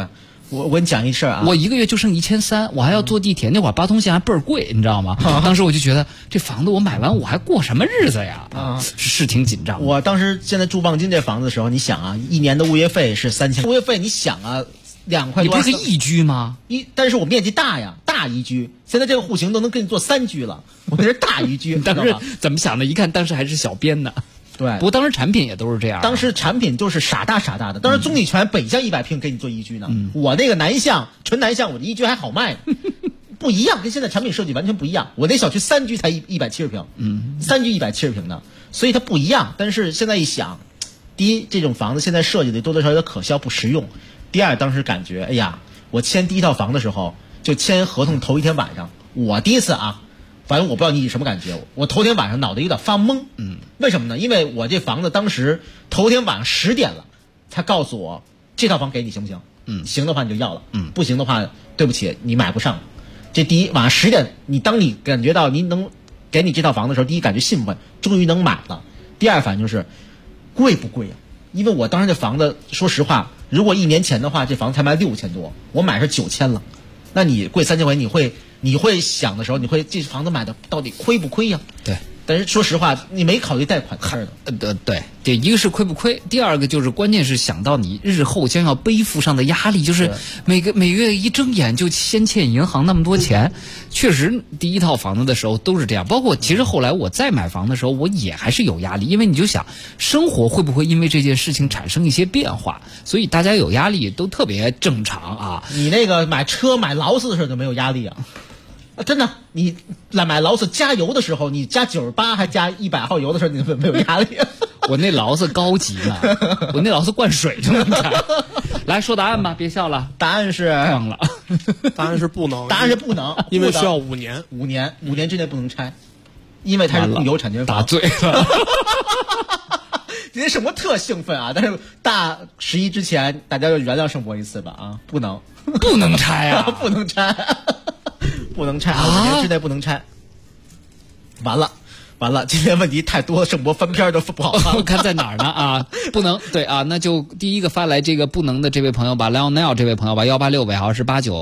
我跟你讲一事儿啊， 我一个月就剩1300，我还要坐地铁，那会儿八通线还倍儿贵，你知道吗？当时我就觉得这房子我买完我还过什么日子呀？是挺紧张的。 我当时现在住望京这房子的时候，你想啊，一年的物业费是3000，物业费你想啊，2块多。 你不是一居吗？ 但是我面积大呀，大一居。现在这个户型都能给你做3居了，我这是大一居。 当时怎么想的？一看当时还是小编呢。 对， 不过当时产品也都是这样。 当时产品就是傻大的。当时宗礼泉北向100平给你做一居呢，我那个南向纯南向，我这一居还好卖呢，不一样，跟现在产品设计完全不一样。我那小区3居才170平，3居170平的，所以它不一样。但是现在一想，第一，这种房子现在设计的多多少少有点可笑不实用；第二，当时感觉，哎呀，我签第一套房的时候，就签合同头一天晚上，我第一次啊。反正我不知道你什么感觉，我头天晚上脑袋有点发懵。为什么呢？因为我这房子当时头天晚上10点了，才告诉我这套房给你行不行？行的话你就要了，不行的话对不起你买不上。这第一，晚上10点，当你感觉到您能给你这套房的时候，第一感觉兴奋，终于能买了。第二反正就是贵不贵啊？因为我当时这房子，说实话，如果1年前的话，这房子才卖6000多，我买是9000了。那你贵3000块，你会想的时候，你会这房子买的到底亏不亏呀？ 对。 但是说实话，你没考虑贷款的事儿的。对，一个是亏不亏，第二个就是关键是想到你日后将要背负上的压力，就是每月一睁眼就先欠银行那么多钱。确实，第一套房子的时候都是这样。包括其实后来我再买房的时候，我也还是有压力，因为你就想生活会不会因为这件事情产生一些变化，所以大家有压力都特别正常啊。 你那个买车买劳斯的时候就没有压力啊？真的，你来买劳斯加油的时候，你加98还加100号油的时候，你没有压力。 我那劳斯高级呢，我那劳斯灌水就能开。来说答案吧，别笑了。 答案是忘了， 答案是不能， 答案是不能， 因为需要5年 ，5年之内不能拆，因为它是共有产权房。 答对了。 今天生活特兴奋啊！但是大11之前，大家就原谅盛博一次吧啊！不能拆啊， 不能拆。不能拆啊！5年之内不能拆。完了，今天问题太多，盛博翻篇都不好看。 我看在哪儿呢啊？不能对啊，那就第一个发来这个不能的这位朋友吧 ，Leonel 这位朋友吧，186尾号是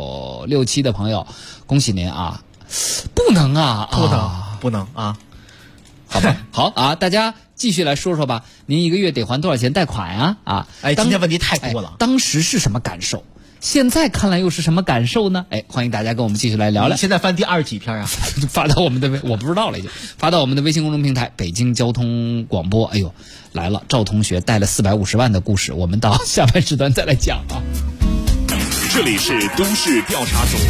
8967的朋友，恭喜您啊！不能啊， 不能啊！ 好吧，好啊，大家继续来说说吧。您一个月得还多少钱贷款呀？啊， 今天问题太多了。 当时是什么感受？现在看来又是什么感受呢？欢迎大家跟我们继续来聊聊。 你现在翻第20几篇啊？ 发到我们的我不知道了已经，发到我们的微信公众平台北京交通广播。哎呦，来了，赵同学贷了450万的故事，我们到下半时段再来讲啊。 这里是都市调查组。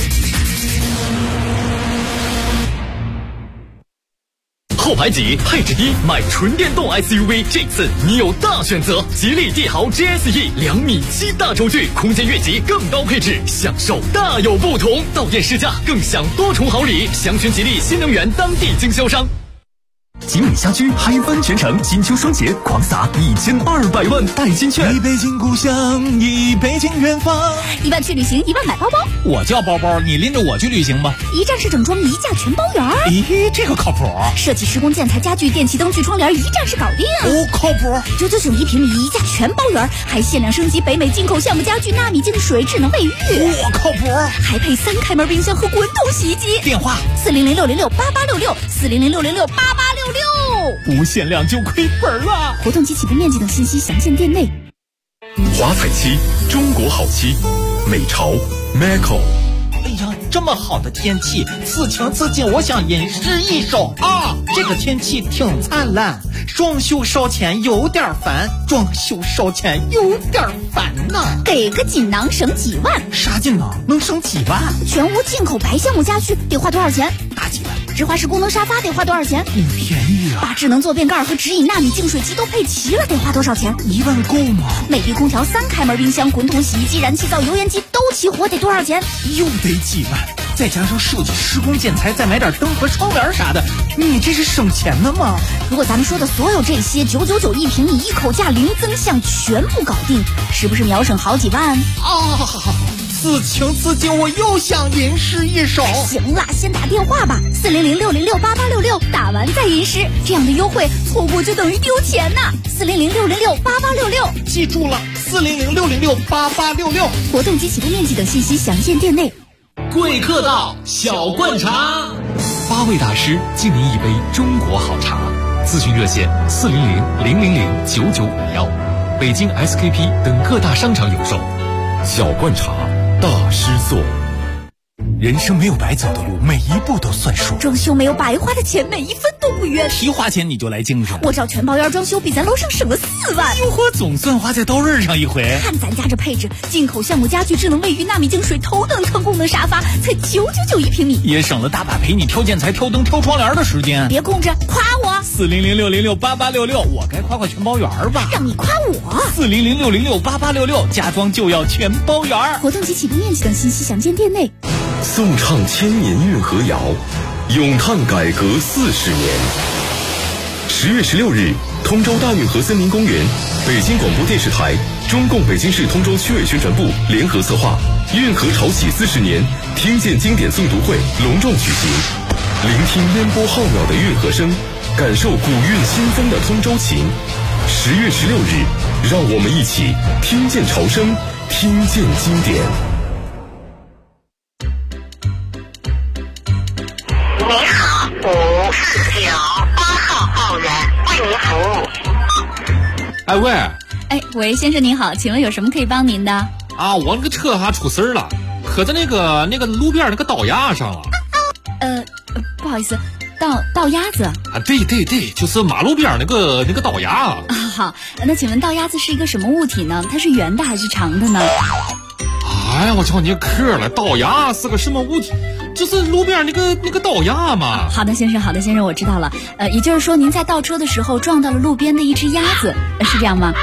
后排挤，配置低，买纯电动 SUV， 这次你有大选择。吉利帝豪 GSE 2.7米大轴距，空间越级，更高配置，享受大有不同。到店试驾，更享多重好礼。详询吉利新能源当地经销商。吉美家居嗨翻全城，金秋双节狂撒1200万代金券。 一北京故乡，一北京远方。 1万去旅行，1万买包包。 我叫包包，你拎着我去旅行吧。 一站式整装，一价全包圆。 咦，这个靠谱。 设计施工建材家具电器灯具窗帘，一站式搞定。 靠谱。 999一平米，一价全包圆，还限量升级北美进口橡木家具，纳米净水，智能卫浴。 靠谱。 还配3开门冰箱和滚筒洗衣机。 电话 400-606-8866，400-606-8866。 不限量就亏本了。 活动及起步面积等信息详见店内。 华彩漆，中国好漆，美潮 Macau。 哎呀，这么好的天气，此情此景，我想吟诗一首啊！这个天气挺灿烂，装修烧钱有点烦，装修烧钱有点烦呐。 给个锦囊省几万？ 啥锦囊能省几万？ 全屋进口白橡木家具得花多少钱？ 大几万。 直滑式功能沙发得花多少钱？ 便宜啊！ 把智能坐便盖和直饮纳米净水机都配齐了，得花多少钱 ？1万够吗？ 美的空调3开门冰箱、滚筒洗衣机、燃气灶、油烟机都齐活，得多少钱？ 又得几万，再加上设计施工建材，再买点灯和窗帘啥的，你这是省钱的吗？ 如果咱们说的所有这些999一平米，一口价零增项全部搞定，是不是秒省好几万？ 好， 此情此景，我又想吟诗一首。 行了，先打电话吧，400-606-8866，打完再吟诗，这样的优惠错过就等于丢钱呐。400-606-8866， 记住了，400-606-8866。 活动及启动面积等信息详见店内。 贵客到，小灌茶 ，8位大师敬您一杯中国好茶。咨询热线400-000-9951，北京 SKP 等各大商场有售。小灌茶，大师做。人生没有白走的路，每一步都算数。 装修没有白花的钱，每一分都不冤。 提花钱你就来精神， 我找全包院装修比咱楼上省了4万。 哟呵，总算花在刀刃上一回。 看咱家这配置，进口橡木家具、智能卫浴、纳米净水、头等舱功能沙发，才999一平米， 也省了大把陪你挑建材、挑灯、挑窗帘的时间。 别空着，夸我 ！400-606-8866，我该夸全包园吧？ 让你夸我 ！400-606-8866，家装就要全包园。 活动及启动面积等信息详见店内。 颂唱千年运河谣，咏叹改革40年。10月16日，通州大运河森林公园，北京广播电视台、中共北京市通州区委宣传部联合策划运河潮起40年听见经典诵读会隆重举行，聆听烟波浩渺的运河声，感受古韵新风的通州情。10月16日，让我们一起听见潮声，听见经典。 你好，549，8号报员为您服务。 哎喂， 喂，先生您好，请问有什么可以帮您的？ 啊，我那个车出事了，磕在那个路边那个道牙上了。 不好意思，道鸭子啊？ 对，就是马路边那个道牙。 好，那请问道鸭子是一个什么物体呢？它是圆的还是长的呢？ 哎呀，我瞧你磕了，道牙是个什么物体？就是路边那个道牙嘛。 好的，先生，我知道了。也就是说，您在倒车的时候撞到了路边的一只鸭子，是这样吗？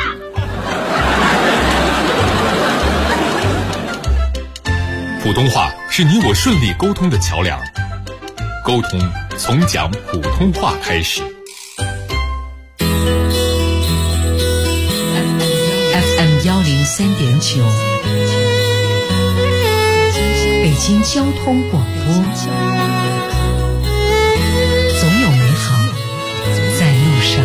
普通话是你我顺利沟通的桥梁，沟通从讲普通话开始。 FM 103.9，北京交通广播，总有美好在路上。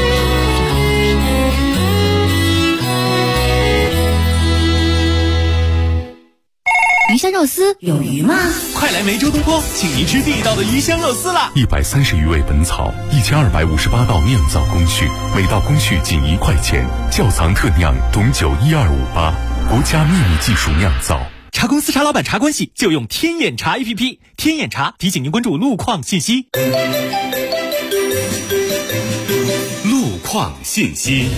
鱼香肉丝有鱼吗？ 快来梅州东坡，请您吃地道的鱼香肉丝啦 ！130余味本草，1258道酿造工序，每道工序仅1块钱，窖藏特酿董酒12588，国家秘密技术酿造。 茶公司茶老板茶关系就用天眼茶 APP， 天眼茶提醒您关注路况信息。 路况信息。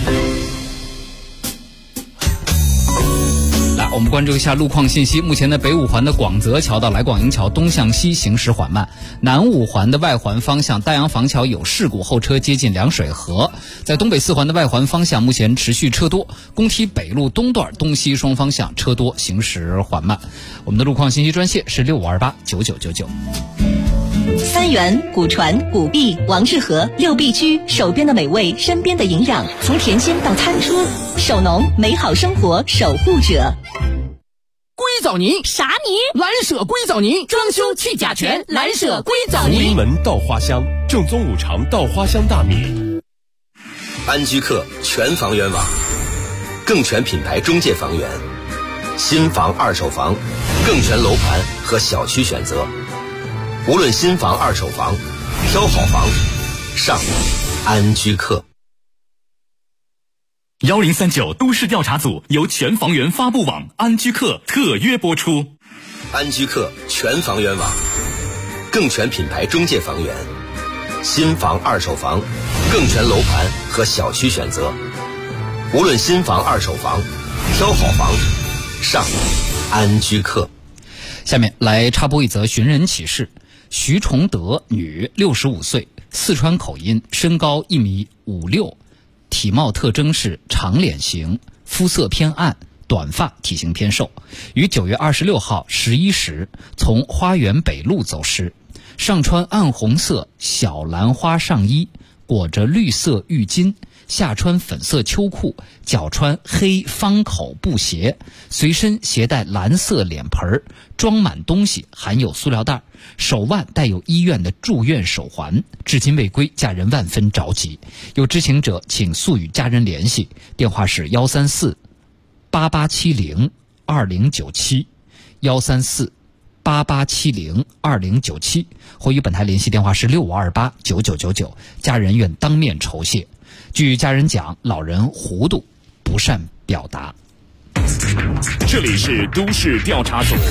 我们关注一下路况信息。目前的北五环的广泽桥到来广营桥东向西行驶缓慢，南五环的外环方向丹阳坊桥有事故，后车接近凉水河。在东北四环的外环方向目前持续车多，工体北路东段东西双方向车多，行驶缓慢。我们的路况信息专线是65289999。 三元、古传、古碧、王致和6必居，手边的美味，身边的营养，从甜心到餐桌，手农美好生活守护者。 硅藻泥啥泥？ 蓝舍硅藻泥，装修去甲醛，蓝舍硅藻泥。 临门稻花香，正宗五常稻花香大米。 安居客全房源网，更全品牌中介房源，新房、二手房，更全楼盘和小区选择。无论新房、二手房，挑好房，上安居客。 1039都市调查组由全房源发布网安居客特约播出。 安居客全房源网，更全品牌中介房源，新房、二手房，更全楼盘和小区选择。无论新房、二手房，挑好房，上安居客。 下面来插播一则寻人启事。徐崇德，女，65岁，四川口音，身高1.56米，体貌特征是长脸型，肤色偏暗，短发，体型偏瘦。于9月26号11时从花园北路走失，上穿暗红色小兰花上衣，裹着绿色浴巾， 下穿粉色秋裤，脚穿黑方口布鞋，随身携带蓝色脸盆，装满东西含有塑料袋，手腕带有医院的住院手环，至今未归，家人万分着急。有知情者请速与家人联系，电话是13488702097，13488702097，或与本台联系电话是65289999，家人愿当面酬谢。据家人讲，老人糊涂，不善表达。 这里是都市调查组。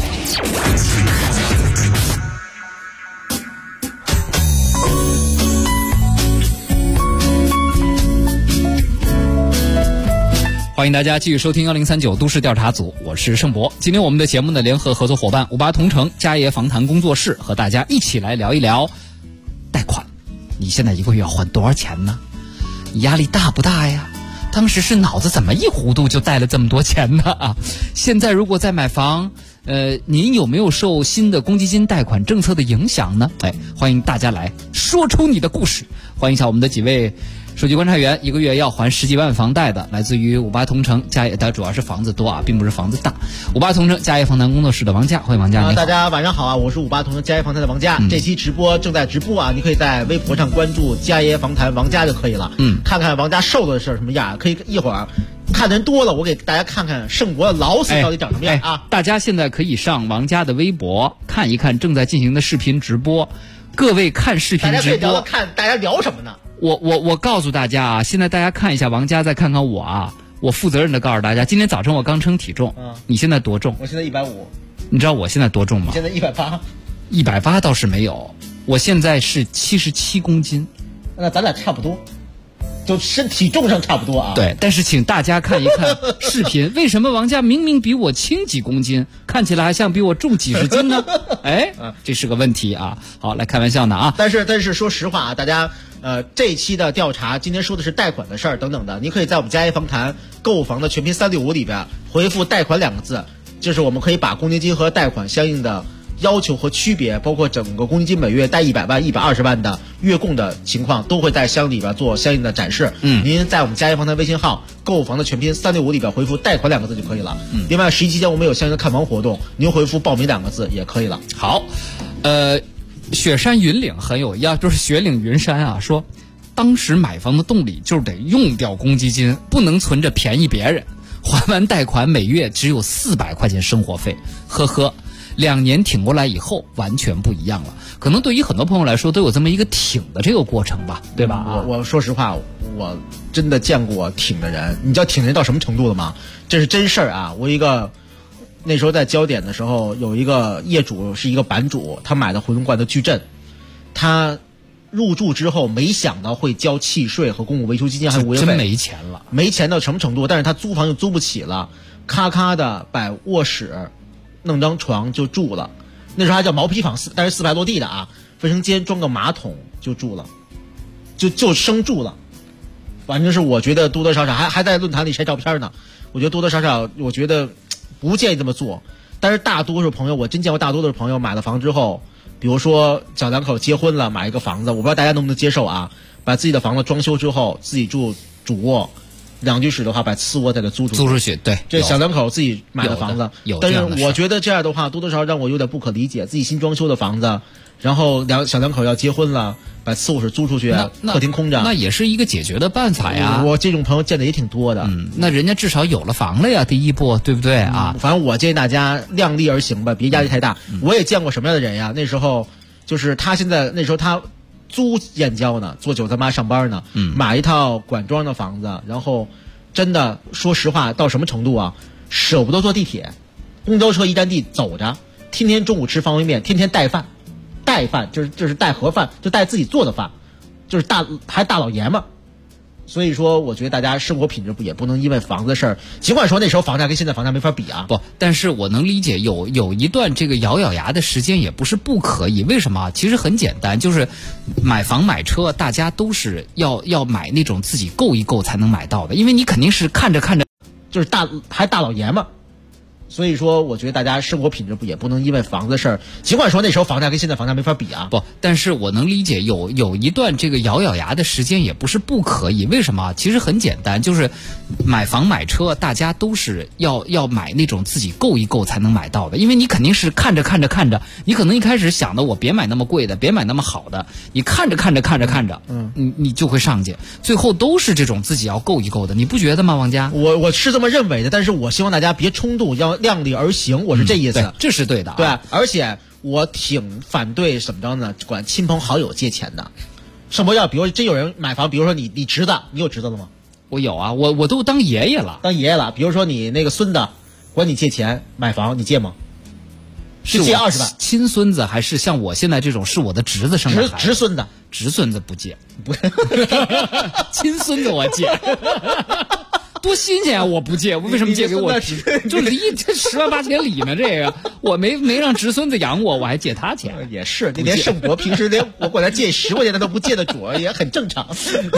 欢迎大家继续收听1039都市调查组，我是盛博。今天我们的节目的联合合作伙伴58同城家业访谈工作室和大家一起来聊一聊贷款。你现在一个月要还多少钱呢？你压力大不大呀？当时是脑子怎么一糊涂就贷了这么多钱呢？现在如果再买房，您有没有受新的公积金贷款政策的影响呢？欢迎大家来说出你的故事。欢迎一下我们的几位数据观察员，一个月要还10几万房贷的，来自于58同城家业，主要是房子多啊，并不是房子大。58同城家业访谈工作室的王佳，欢迎王佳。 大家晚上好啊，我是58同城家业访谈的王佳。这期直播正在直播啊，你可以在微博上关注家业访谈王佳就可以了。看看王佳瘦的是什么样，可以一会儿看人多了，我给大家看看盛博的老死到底长什么样啊。 大家现在可以上王佳的微博看一看正在进行的视频直播。各位看视频直播，大家可以聊看大家聊什么呢？ 我告诉大家啊，现在大家看一下王佳，再看看我啊，我负责任的告诉大家，今天早晨我刚称体重，你现在多重？ 我现在150。 你知道我现在多重吗？ 你现在180。 180倒是没有，我现在是77公斤。 那咱俩差不多，就身体重上差不多啊。 对，但是请大家看一看视频，为什么王佳明明比我轻几公斤，看起来还像比我重几十斤呢？这是个问题啊。好，来开玩笑呢啊。 但是说实话啊，大家这一期的调查今天说的是贷款的事儿等等的，你可以在我们家业访谈购房的全拼365里边回复贷款2个字，就是我们可以把公积金和贷款相应的要求和区别，包括整个公积金每月贷100万、120万的月供的情况，都会在箱里边做相应的展示。您在我们家业访谈微信号购房的全拼365里边回复贷款2个字就可以了。另外11期间我们有相应的看房活动，您回复报名2个字也可以了。 好，雪山云岭很有就是雪岭云山啊，说当时买房的动力就是得用掉公积金，不能存着便宜别人，还完贷款每月只有400块钱生活费，呵呵。2年挺过来以后完全不一样了，可能对于很多朋友来说都有这么一个挺的这个过程吧，对吧？ 我说实话，我真的见过挺的人，你知道挺人到什么程度了吗？这是真事儿啊！我一个那时候在焦点的时候，有一个业主是一个版主，他买的回龙观的矩阵，他入住之后没想到会交契税和公共维修基金还有物业费， 真没钱了， 没钱到什么程度？但是他租房又租不起了，咔咔的把卧室弄张床就住了，那时候还叫毛坯房，但是400多地的啊，卫生间装个马桶就住了，就生住了。反正是我觉得多多少少还在论坛里晒照片呢，我觉得多多少少我觉得不建议这么做。但是大多数朋友，我真见过大多数朋友买了房之后，比如说小两口结婚了，买一个房子，我不知道大家能不能接受啊，把自己的房子装修之后自己住主卧，2居室的话把次卧再给租出去。 对， 这小两口自己买的房子，但是我觉得这样的话多多少少让我有点不可理解，自己新装修的房子，然后小两口要结婚了，把次卧室租出去，客厅空着， 那也是一个解决的办法呀。 我这种朋友见的也挺多的。 那人家至少有了房了呀，第一步，对不对啊？ 反正我建议大家量力而行吧，别压力太大。我也见过什么样的人呀？那时候就是他那时候他租燕郊呢，做938妈上班呢，买一套管庄的房子，然后真的说实话到什么程度啊，舍不得坐地铁，公交车一站地走着，天天中午吃方便面，天天带饭就是带盒饭，就带自己做的饭，就是大老爷们儿。所以说我觉得大家生活品质也不能因为房子的事儿，尽管说那时候房价跟现在房价没法比啊， 不，但是我能理解有一段这个咬牙的时间也不是不可以。为什么？其实很简单，就是买房买车大家都是要买那种自己够一够才能买到的，因为你肯定是看着就是大老爷们儿， 所以说，我觉得大家生活品质也不能因为房子的事儿，尽管说那时候房价跟现在房价没法比啊。 不，但是我能理解有一段这个咬牙的时间也不是不可以。为什么？其实很简单，就是买房买车，大家都是要买那种自己够一够才能买到的，因为你肯定是看着，你可能一开始想的我别买那么贵的，别买那么好的，你看着，你就会上去，最后都是这种自己要够一够的，你不觉得吗，王佳？ 我是这么认为的，但是我希望大家别冲动，要量力而行，我是这意思。 对，这是对的。 对，而且我挺反对怎么着呢？管亲朋好友借钱的。什么要？比如真有人买房，比如说你侄子，你有侄子了吗？ 我有啊，我都当爷爷了。 比如说你那个孙子管你借钱买房，你借吗？是借20万。 亲孙子还是像我现在这种是我的侄子生的孩子？ 侄孙子不借，亲孙子我借。多新鲜啊！我不借，我为什么借给我侄？就离这10万8千里呢。这个我没让侄孙子养我还借他钱。 也是，你连盛博平时连我管他借10块钱他都不借的主儿，也很正常。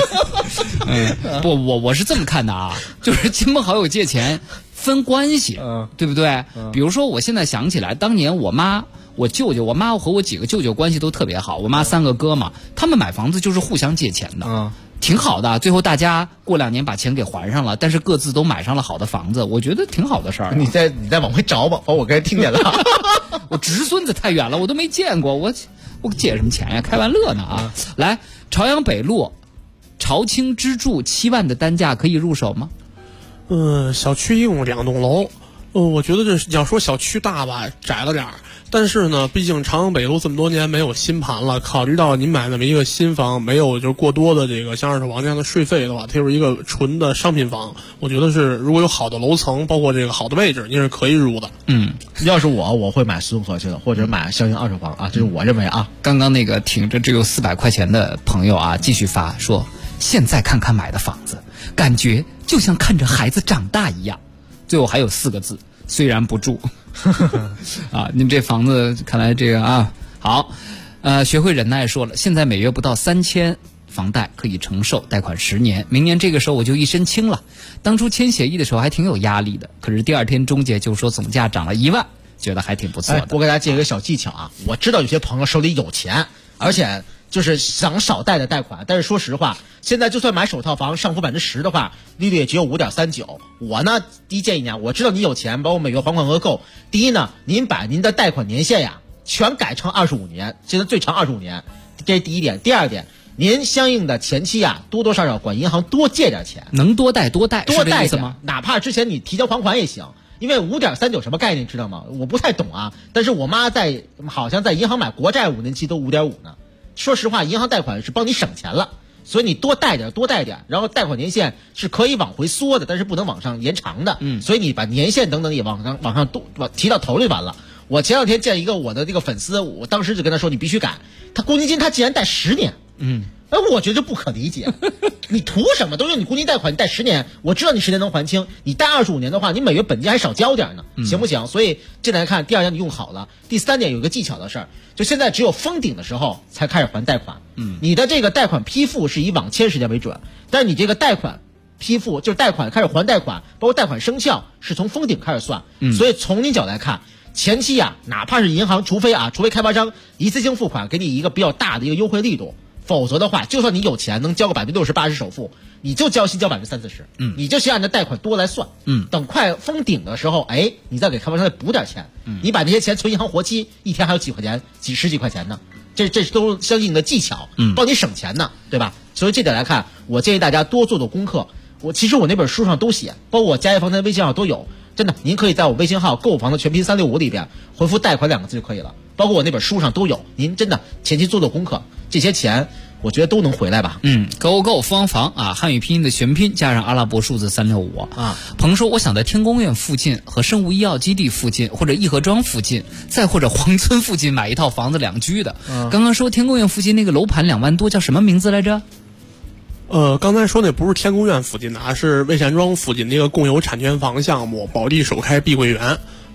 我是这么看的啊，就是亲朋好友借钱分关系，对不对？比如说我现在想起来，当年我妈、我舅舅、我妈和我几个舅舅关系都特别好，我妈3个哥嘛，他们买房子就是互相借钱的。挺好的，最后大家过2年把钱给还上了，但是各自都买上了好的房子，我觉得挺好的事儿。 你再往回找吧，我刚才听见了。 我侄孙子太远了，我都没见过，我借什么钱呀？开玩乐呢啊！来，朝阳北路朝清之助7万的单价可以入手吗？ 小区一共2栋楼，我觉得这要说小区大吧，窄了点儿。但是呢，毕竟朝阳北路这么多年没有新盘了，考虑到您买那么一个新房，没有就是过多的这个像二手房这样的税费的话，它就是一个纯的商品房。我觉得是如果有好的楼层，包括这个好的位置，您是可以入的。 要是我会买综合性的，或者买相应二手房啊，这是我认为啊。 刚刚那个挺着只有400块钱的朋友啊，继续发说，现在看看买的房子，感觉就像看着孩子长大一样。最后还有4个字，虽然不住。啊，你们这房子看来这个啊好，学会忍耐说了，现在每月不到3000房贷可以承受，贷款10年，明年这个时候我就一身轻了。当初签协议的时候还挺有压力的，可是第2天中介就说总价涨了1万，觉得还挺不错的。 我给大家借一个小技巧啊，我知道有些朋友手里有钱，而且就是想少贷的贷款，但是说实话，现在就算买首套房上浮10%的话，利率也只有5.39%。我呢，第一建议呢，我知道你有钱，包括每月还款额够。第一呢，您把您的贷款年限呀全改成25年，现在最长25年，这是第一点。第二点，您相应的前期啊，多多少少管银行多借点钱， 能多贷多贷， 多贷是吗？ 哪怕之前你提前还款也行。因为5.39什么概念知道吗？我不太懂啊，但是我妈好像在银行买国债5年期都5.5呢。说实话，银行贷款是帮你省钱了，所以你多贷点，然后贷款年限是可以往回缩的，但是不能往上延长的。所以你把年限等等也往上提到头就完了。我前2天见一个我的这个粉丝，我当时就跟他说你必须改，他公积金他竟然贷10年。我觉得不可理解，你图什么？都用你公积金贷款，你贷10年，我知道你10年能还清，你贷25年的话，你每月本金还少交点呢，行不行？所以这来看，第2点你用好了，第3点有一个技巧的事儿，就现在只有封顶的时候才开始还贷款。你的这个贷款批复是以网签时间为准，但你这个贷款批复就是贷款开始还贷款，包括贷款生效是从封顶开始算。所以从你角来看，前期啊，哪怕是银行，除非开发商一次性付款给你一个比较大的一个优惠力度。否则的话，就算你有钱能交个60%、80%首付，你就新交30%、40%，你就先按照贷款多来算，等快封顶的时候，你再给开发商再补点钱，你把这些钱存银行活期，一天还有几块钱，10几块钱呢，这都是相应的技巧，帮你省钱呢，对吧？所以这点来看，我建议大家多做功课。其实我那本书上都写，包括我家业房产微信号都有，真的，您可以在我微信号购房的全拼365里边回复贷款2个字就可以了，包括我那本书上都有，您真的前期做功课，这些钱我觉得都能回来吧。 购方房啊，汉语拼音的全拼加上阿拉伯数字365啊。鹏说，我想在天宫院附近和生物医药基地附近，或者义和庄附近，再或者黄村附近买一套房子2居的。刚刚说天宫院附近那个楼盘2万多，叫什么名字来着？ 刚才说那不是天宫院附近的，是魏山庄附近那个共有产权房项目，保地首开碧桂园。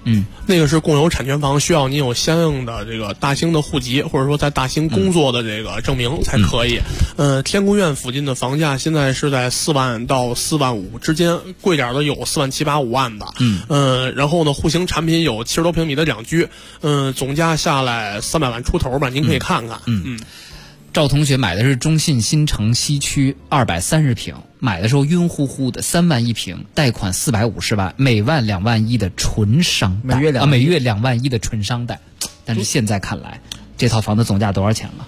那个是共有产权房，需要您有相应的这个大兴的户籍，或者说在大兴工作的这个证明才可以。天宫苑附近的房价现在是在4万到4万5之间，贵点的有4万7、8、5万的。然后呢，户型产品有70多平米的两居，总价下来300万出头吧，您可以看看。 赵同学买的是中信新城西区230平，买的时候晕乎乎的，3万1平，贷款450万，每万2万1的纯商贷，每月2万1的纯商贷。但是现在看来，这套房子总价多少钱了？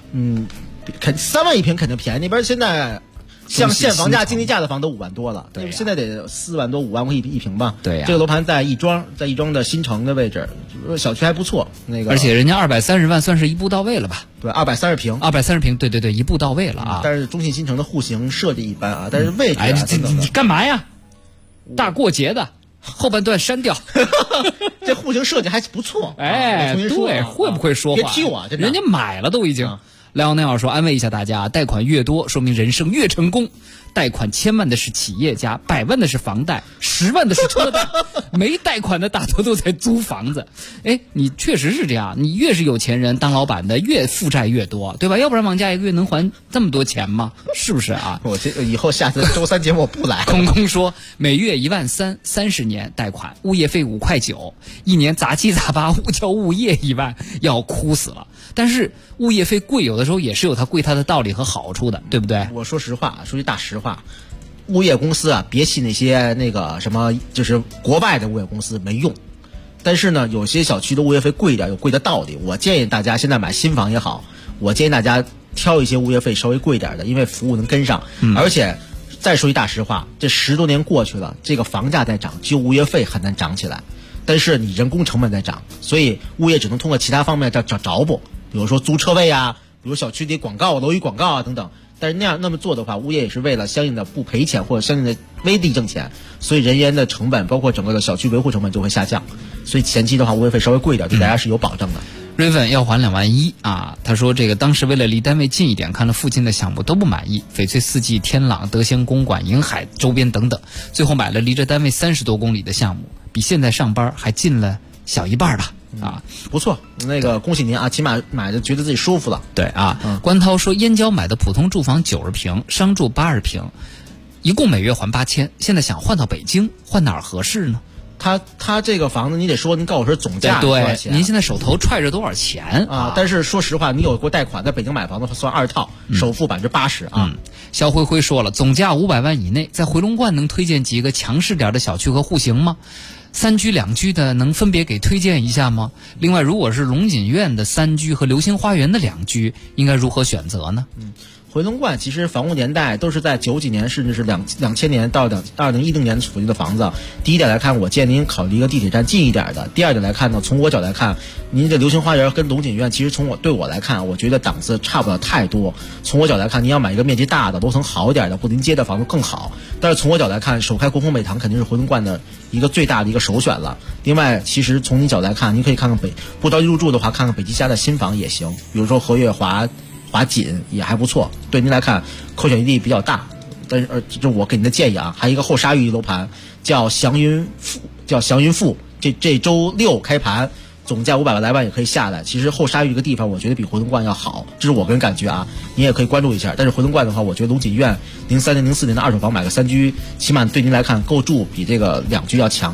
3万1平肯定便宜，那边现在像现房价、经济价的房都5万多了，对，现在得4万多、5万块一平吧。 对呀， 这个楼盘在亦庄的新城的位置，小区还不错。 而且人家230万算是一步到位了吧？ 对，230平 ，230平，对，一步到位了啊。 但是中信新城的户型设计一般啊，但是位置你干嘛呀？大过节的。后半段删掉， 这户型设计还不错。 对，会不会说话？ 别踢我， 人家买了都已经。莱昂内尔说：“安慰一下大家，贷款越多，说明人生越成功。贷款1000万的是企业家，100万的是房贷，10万的是车贷，没贷款的大多都在租房子。你确实是这样，你越是有钱人当老板的，越负债越多，对吧？要不然王家一个月能还这么多钱吗？是不是啊？ 我以后下次周3节目我不来。 空空说，每月1万3， 30年贷款，物业费5块9，一年杂七杂八误交物业1万，要哭死了。但是物业费贵，有的时候也是有它贵它的道理和好处的，对不对？ 我说实话，说句大实话，物业公司啊，别信那些什么，就是国外的物业公司没用。但是呢，有些小区的物业费贵一点，有贵的道理。我建议大家现在买新房也好，我建议大家挑一些物业费稍微贵一点的，因为服务能跟上。而且再说句大实话，这10多年过去了，这个房价在涨，就物业费很难涨起来。但是你人工成本在涨，所以物业只能通过其他方面找补，比如说租车位啊，比如小区里广告、楼宇广告啊等等。但是那么做的话，物业也是为了相应的不赔钱或者相应的微利挣钱，所以人员的成本包括整个的小区维护成本就会下降。所以前期的话，物业费稍微贵一点，对大家是有保证的。 瑞粉要还2万1啊！他说这个当时为了离单位近一点，看了附近的项目都不满意，翡翠四季、天朗、德兴公馆、银海周边等等，最后买了离着单位30多公里的项目，比现在上班还近了小一半吧。 不错，恭喜您啊，起码买的觉得自己舒服了。 对啊，关涛说燕郊买的普通住房90平，商住80平，一共每月还8000，现在想换到北京，换哪儿合适呢？ 他这个房子你得说，您告诉我说总价多少钱？ 您现在手头揣着多少钱啊？ 但是说实话，你有过贷款，在北京买房子算2套，首付80%啊。 肖辉辉说了，总价500万以内，在回龙观能推荐几个强势点的小区和户型吗？3居2居的能分别给推荐一下吗？另外，如果是龙锦苑的3居和流星花园的2居，应该如何选择呢？ 回龙观其实房屋年代都是在90几年，甚至是2000年到2010年附近的房子。第一点来看，我建议您考虑一个地铁站近一点的。第二点来看呢，从我角度来看，您这流星花园跟龙锦苑，其实对我来看，我觉得档次差不了太多。从我角度来看，您要买一个面积大的、楼层好一点的、不临街的房子更好。但是从我角度来看，首开国风美堂肯定是回龙观的一个最大的一个首选了。另外，其实从您角度来看，您可以看看不着急入住的话，看看北极家的新房也行，比如说和悦华锦也还不错，对您来看扣选余地比较大。但是这我给您的建议啊，还有一个后沙峪楼盘叫祥云富，这周6开盘，总价500来万也可以下来。其实后沙峪这个地方，我觉得比回龙观要好，这是我个人感觉啊，你也可以关注一下。但是回龙观的话，我觉得龙锦苑03年、04年的二手房买个3居，起码对您来看够住，比这个2居要强。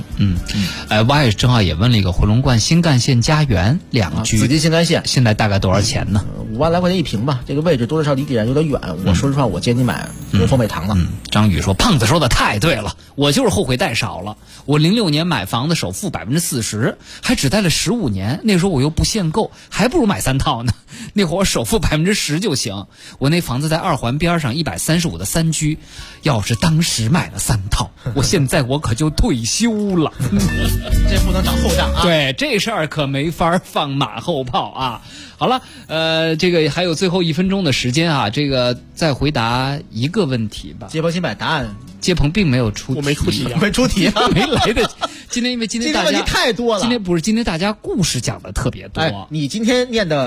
Y 正好也问了一个回龙观新干线家园2居， 紫金新干线现在大概多少钱呢 ？5万来块钱一平吧，这个位置多多少少离地站有点远。我说实话，我建议你买国风美堂了。 张宇说，胖子说的太对了，我就是后悔贷少了。我06年买房的首付40%，还只贷了15年，那时候我又不限购，还不如买3套呢。那会儿首付10%就行。我那房子在2环边上135的3居，要是当时买了3套，我现在我可就退休了。 这不能找后账啊！ 对，这事儿可没法放马后炮啊！好了，这个还有最后1分钟的时间啊，这个再回答一个问题吧。 接鹏新买答案， 接鹏并没有出题， 我没出题啊， 没出题啊， 没来得及。今天大家问题太多了， 今天大家故事讲的特别多。 你今天念的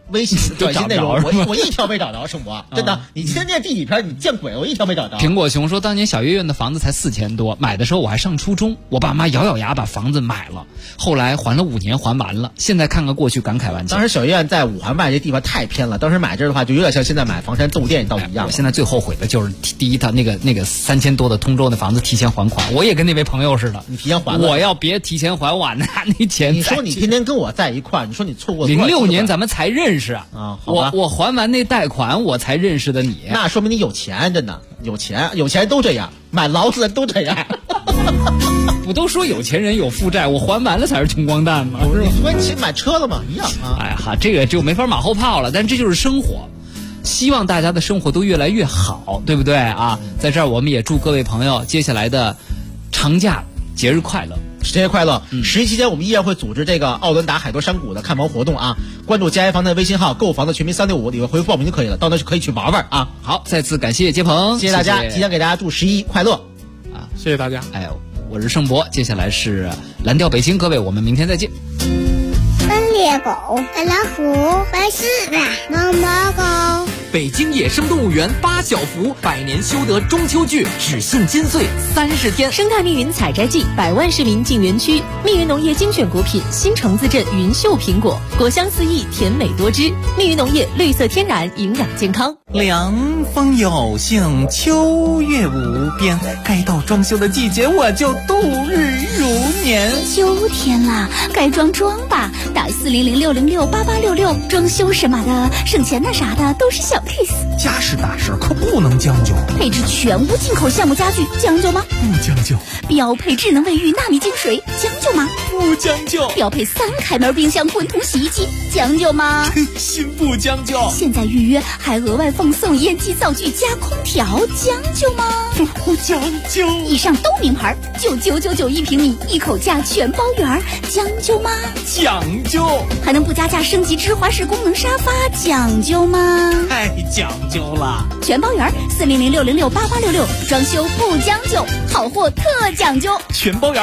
微信短信内容，我一条没找着，生活真的。你今天念地理片，你见鬼！我一条没找着。 苹果熊说，当年小月月的房子才4000多，买的时候我还上初中，我爸妈咬咬牙把房子买了，后来还了5年还完了，现在看看过去感慨万千。 当时小月月在五环外这地方太偏了，当时买这的话就有点像现在买房山窦店倒一样。 我现在最后悔的就是第一套那个3000多的通州的房子提前还款，我也跟那位朋友似的， 你提前还了， 我要别提前还晚呐，那钱。 你说你天天跟我在一块，你说你错过 06年咱们才认识啊， 好吧， 我还完那贷款我才认识的你， 那说明你有钱，真的有钱都这样，买劳斯都这样。 不都说有钱人有负债，我还完了才是穷光蛋吗？ 你说你买车了吗？一样啊。 哎哈，这个就没法马后炮了，但这就是生活。希望大家的生活都越来越好，对不对啊？在这儿我们也祝各位朋友接下来的长假节日快乐。 节日快乐！10一期间，我们依然会组织这个奥伦达海多山谷的看房活动啊！关注家房的微信号，购房的全民365里面回复报名就可以了，到那就可以去玩玩啊！ 好，再次感谢接鹏， 谢谢大家，即将给大家祝11快乐啊！谢谢大家。 哎，我是盛博，接下来是蓝调北京，各位，我们明天再见。 猎狗、白老虎、白狮子、毛毛狗。 北京野生动物园8小福100年修得中秋剧，只信金穗30天。 生态密云采摘季，100万市民进园区。密云农业精选果品新城自镇云秀苹果，果香四溢，甜美多汁。密云农业绿色天然，营养健康。 凉风有幸，秋月无边，该到装修的季节，我就度日如年。 秋天啦，该装吧，打400-606-8866，装修什么的，省钱的啥的都是小 case。 家事大事可不能将就， 配置全屋进口橡木家具，将就吗？ 不将就。 标配智能卫浴纳米净水，将就吗？ 不将就。 标配3开门冰箱滚筒洗衣机，将就吗？ 心不将就。 现在预约还额外奉送烟机灶具加空调，将就吗？ 不将就。 以上都名牌，99991平米，一口价全包圆，将就吗？ 讲究。 还能不加价升级芝华士功能沙发，讲究吗？ 太讲究了。 全包圆，400-606-8866，装修不将就，好货特讲究。 全包圆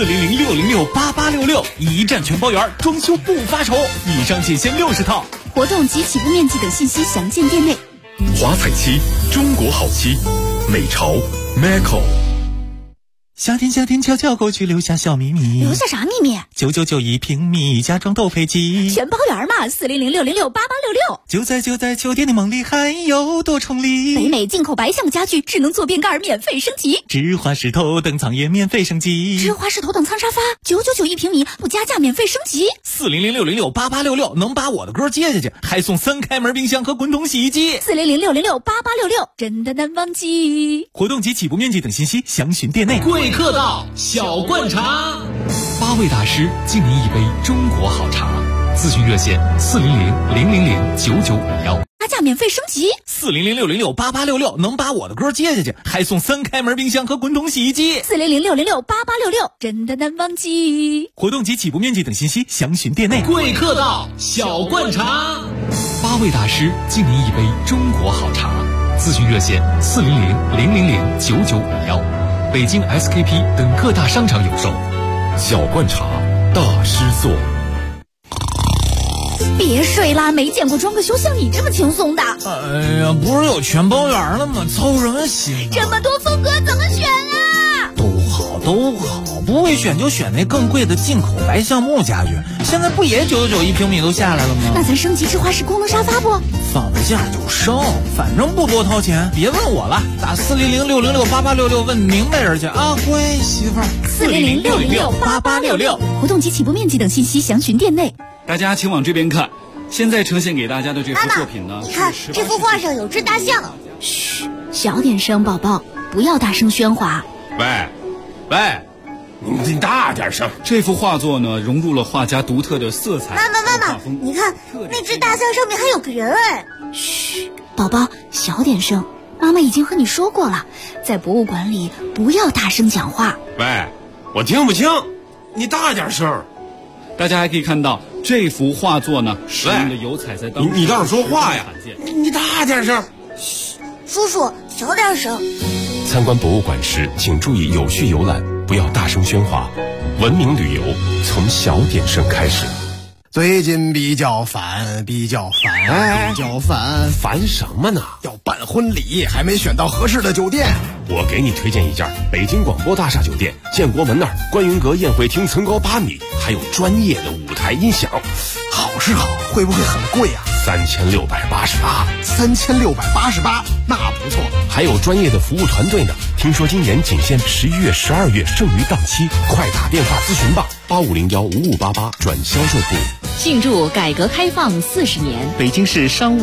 ，400-606-8866，一站全包圆，装修不发愁。以上仅限60套。 活动及起步面积等信息详见店内。 华彩漆，中国好漆，美潮 Macco。 夏天悄悄过去，留下小秘密。 留下啥秘密 ？991平米，家装斗配机， 全包圆嘛，400-606-8866。 就在秋天的梦里，还有多重礼。 北美进口白橡木家具，智能坐便盖免费升级。 芝华士头等舱也免费升级。 芝华士头等舱沙发，991平米，不加价免费升级。 400-606-8866，能把我的歌接下去，还送3开门冰箱和滚筒洗衣机。 400-606-8866，真的难忘记。 活动及起步面积等信息详询店内。 贵客到，小灌茶 ，8位大师敬您一杯中国好茶。咨询热线400-000-9951， 加价免费升级。 400-606-8866，能把我的歌接下去，还送3开门冰箱和滚筒洗衣机。 400-606-8866，真的难忘记。 活动及起步面积等信息详询店内。 贵客到，小灌茶 ，8位大师敬您一杯中国好茶。咨询热线400-000-9951，北京 SKP 等各大商场有售。小灌茶，大师座。 别睡啦，没见过装个修像你这么轻松的。 哎呀，不是有全包圆了吗？凑什么心？ 这么多风格怎么选啊？ 都好，不会选就选那更贵的进口白橡木家具。现在不也991平米都下来了吗？ 那咱升级芝华士功能沙发不？ 放着假就升，反正不多掏钱。别问我了，打400-606-8866问明白人去啊！乖媳妇儿。 400-606-8866，活动及起步面积等信息详询店内。 大家请往这边看，现在呈现给大家的这幅作品呢， 你看这幅画上有只大象。 嘘，小点声，宝宝，不要大声喧哗。 喂，你大点声。 这幅画作呢，融入了画家独特的色彩。 妈妈，你看那只大象上面还有个人哎。 嘘，宝宝，小点声。妈妈已经和你说过了，在博物馆里不要大声讲话。 喂，我听不清，你大点声。 大家还可以看到这幅画作呢，使用的油彩在当时你倒是说话呀！你大点声。 嘘，叔叔小点声。 参观博物馆时，请注意有序游览，不要大声喧哗。文明旅游从小点声开始。 最近比较烦， 烦什么呢？ 要办婚礼，还没选到合适的酒店。 我给你推荐一家北京广播大厦酒店，建国门那儿观云阁宴会厅层高8米，还有专业的舞台音响。 好是好，会不会很贵啊 ？3688， 3688，那不错。 还有专业的服务团队呢。听说今年仅限11月、12月剩余档期，快打电话咨询吧，85015588转销售部。 庆祝改革开放40年， 北京市商务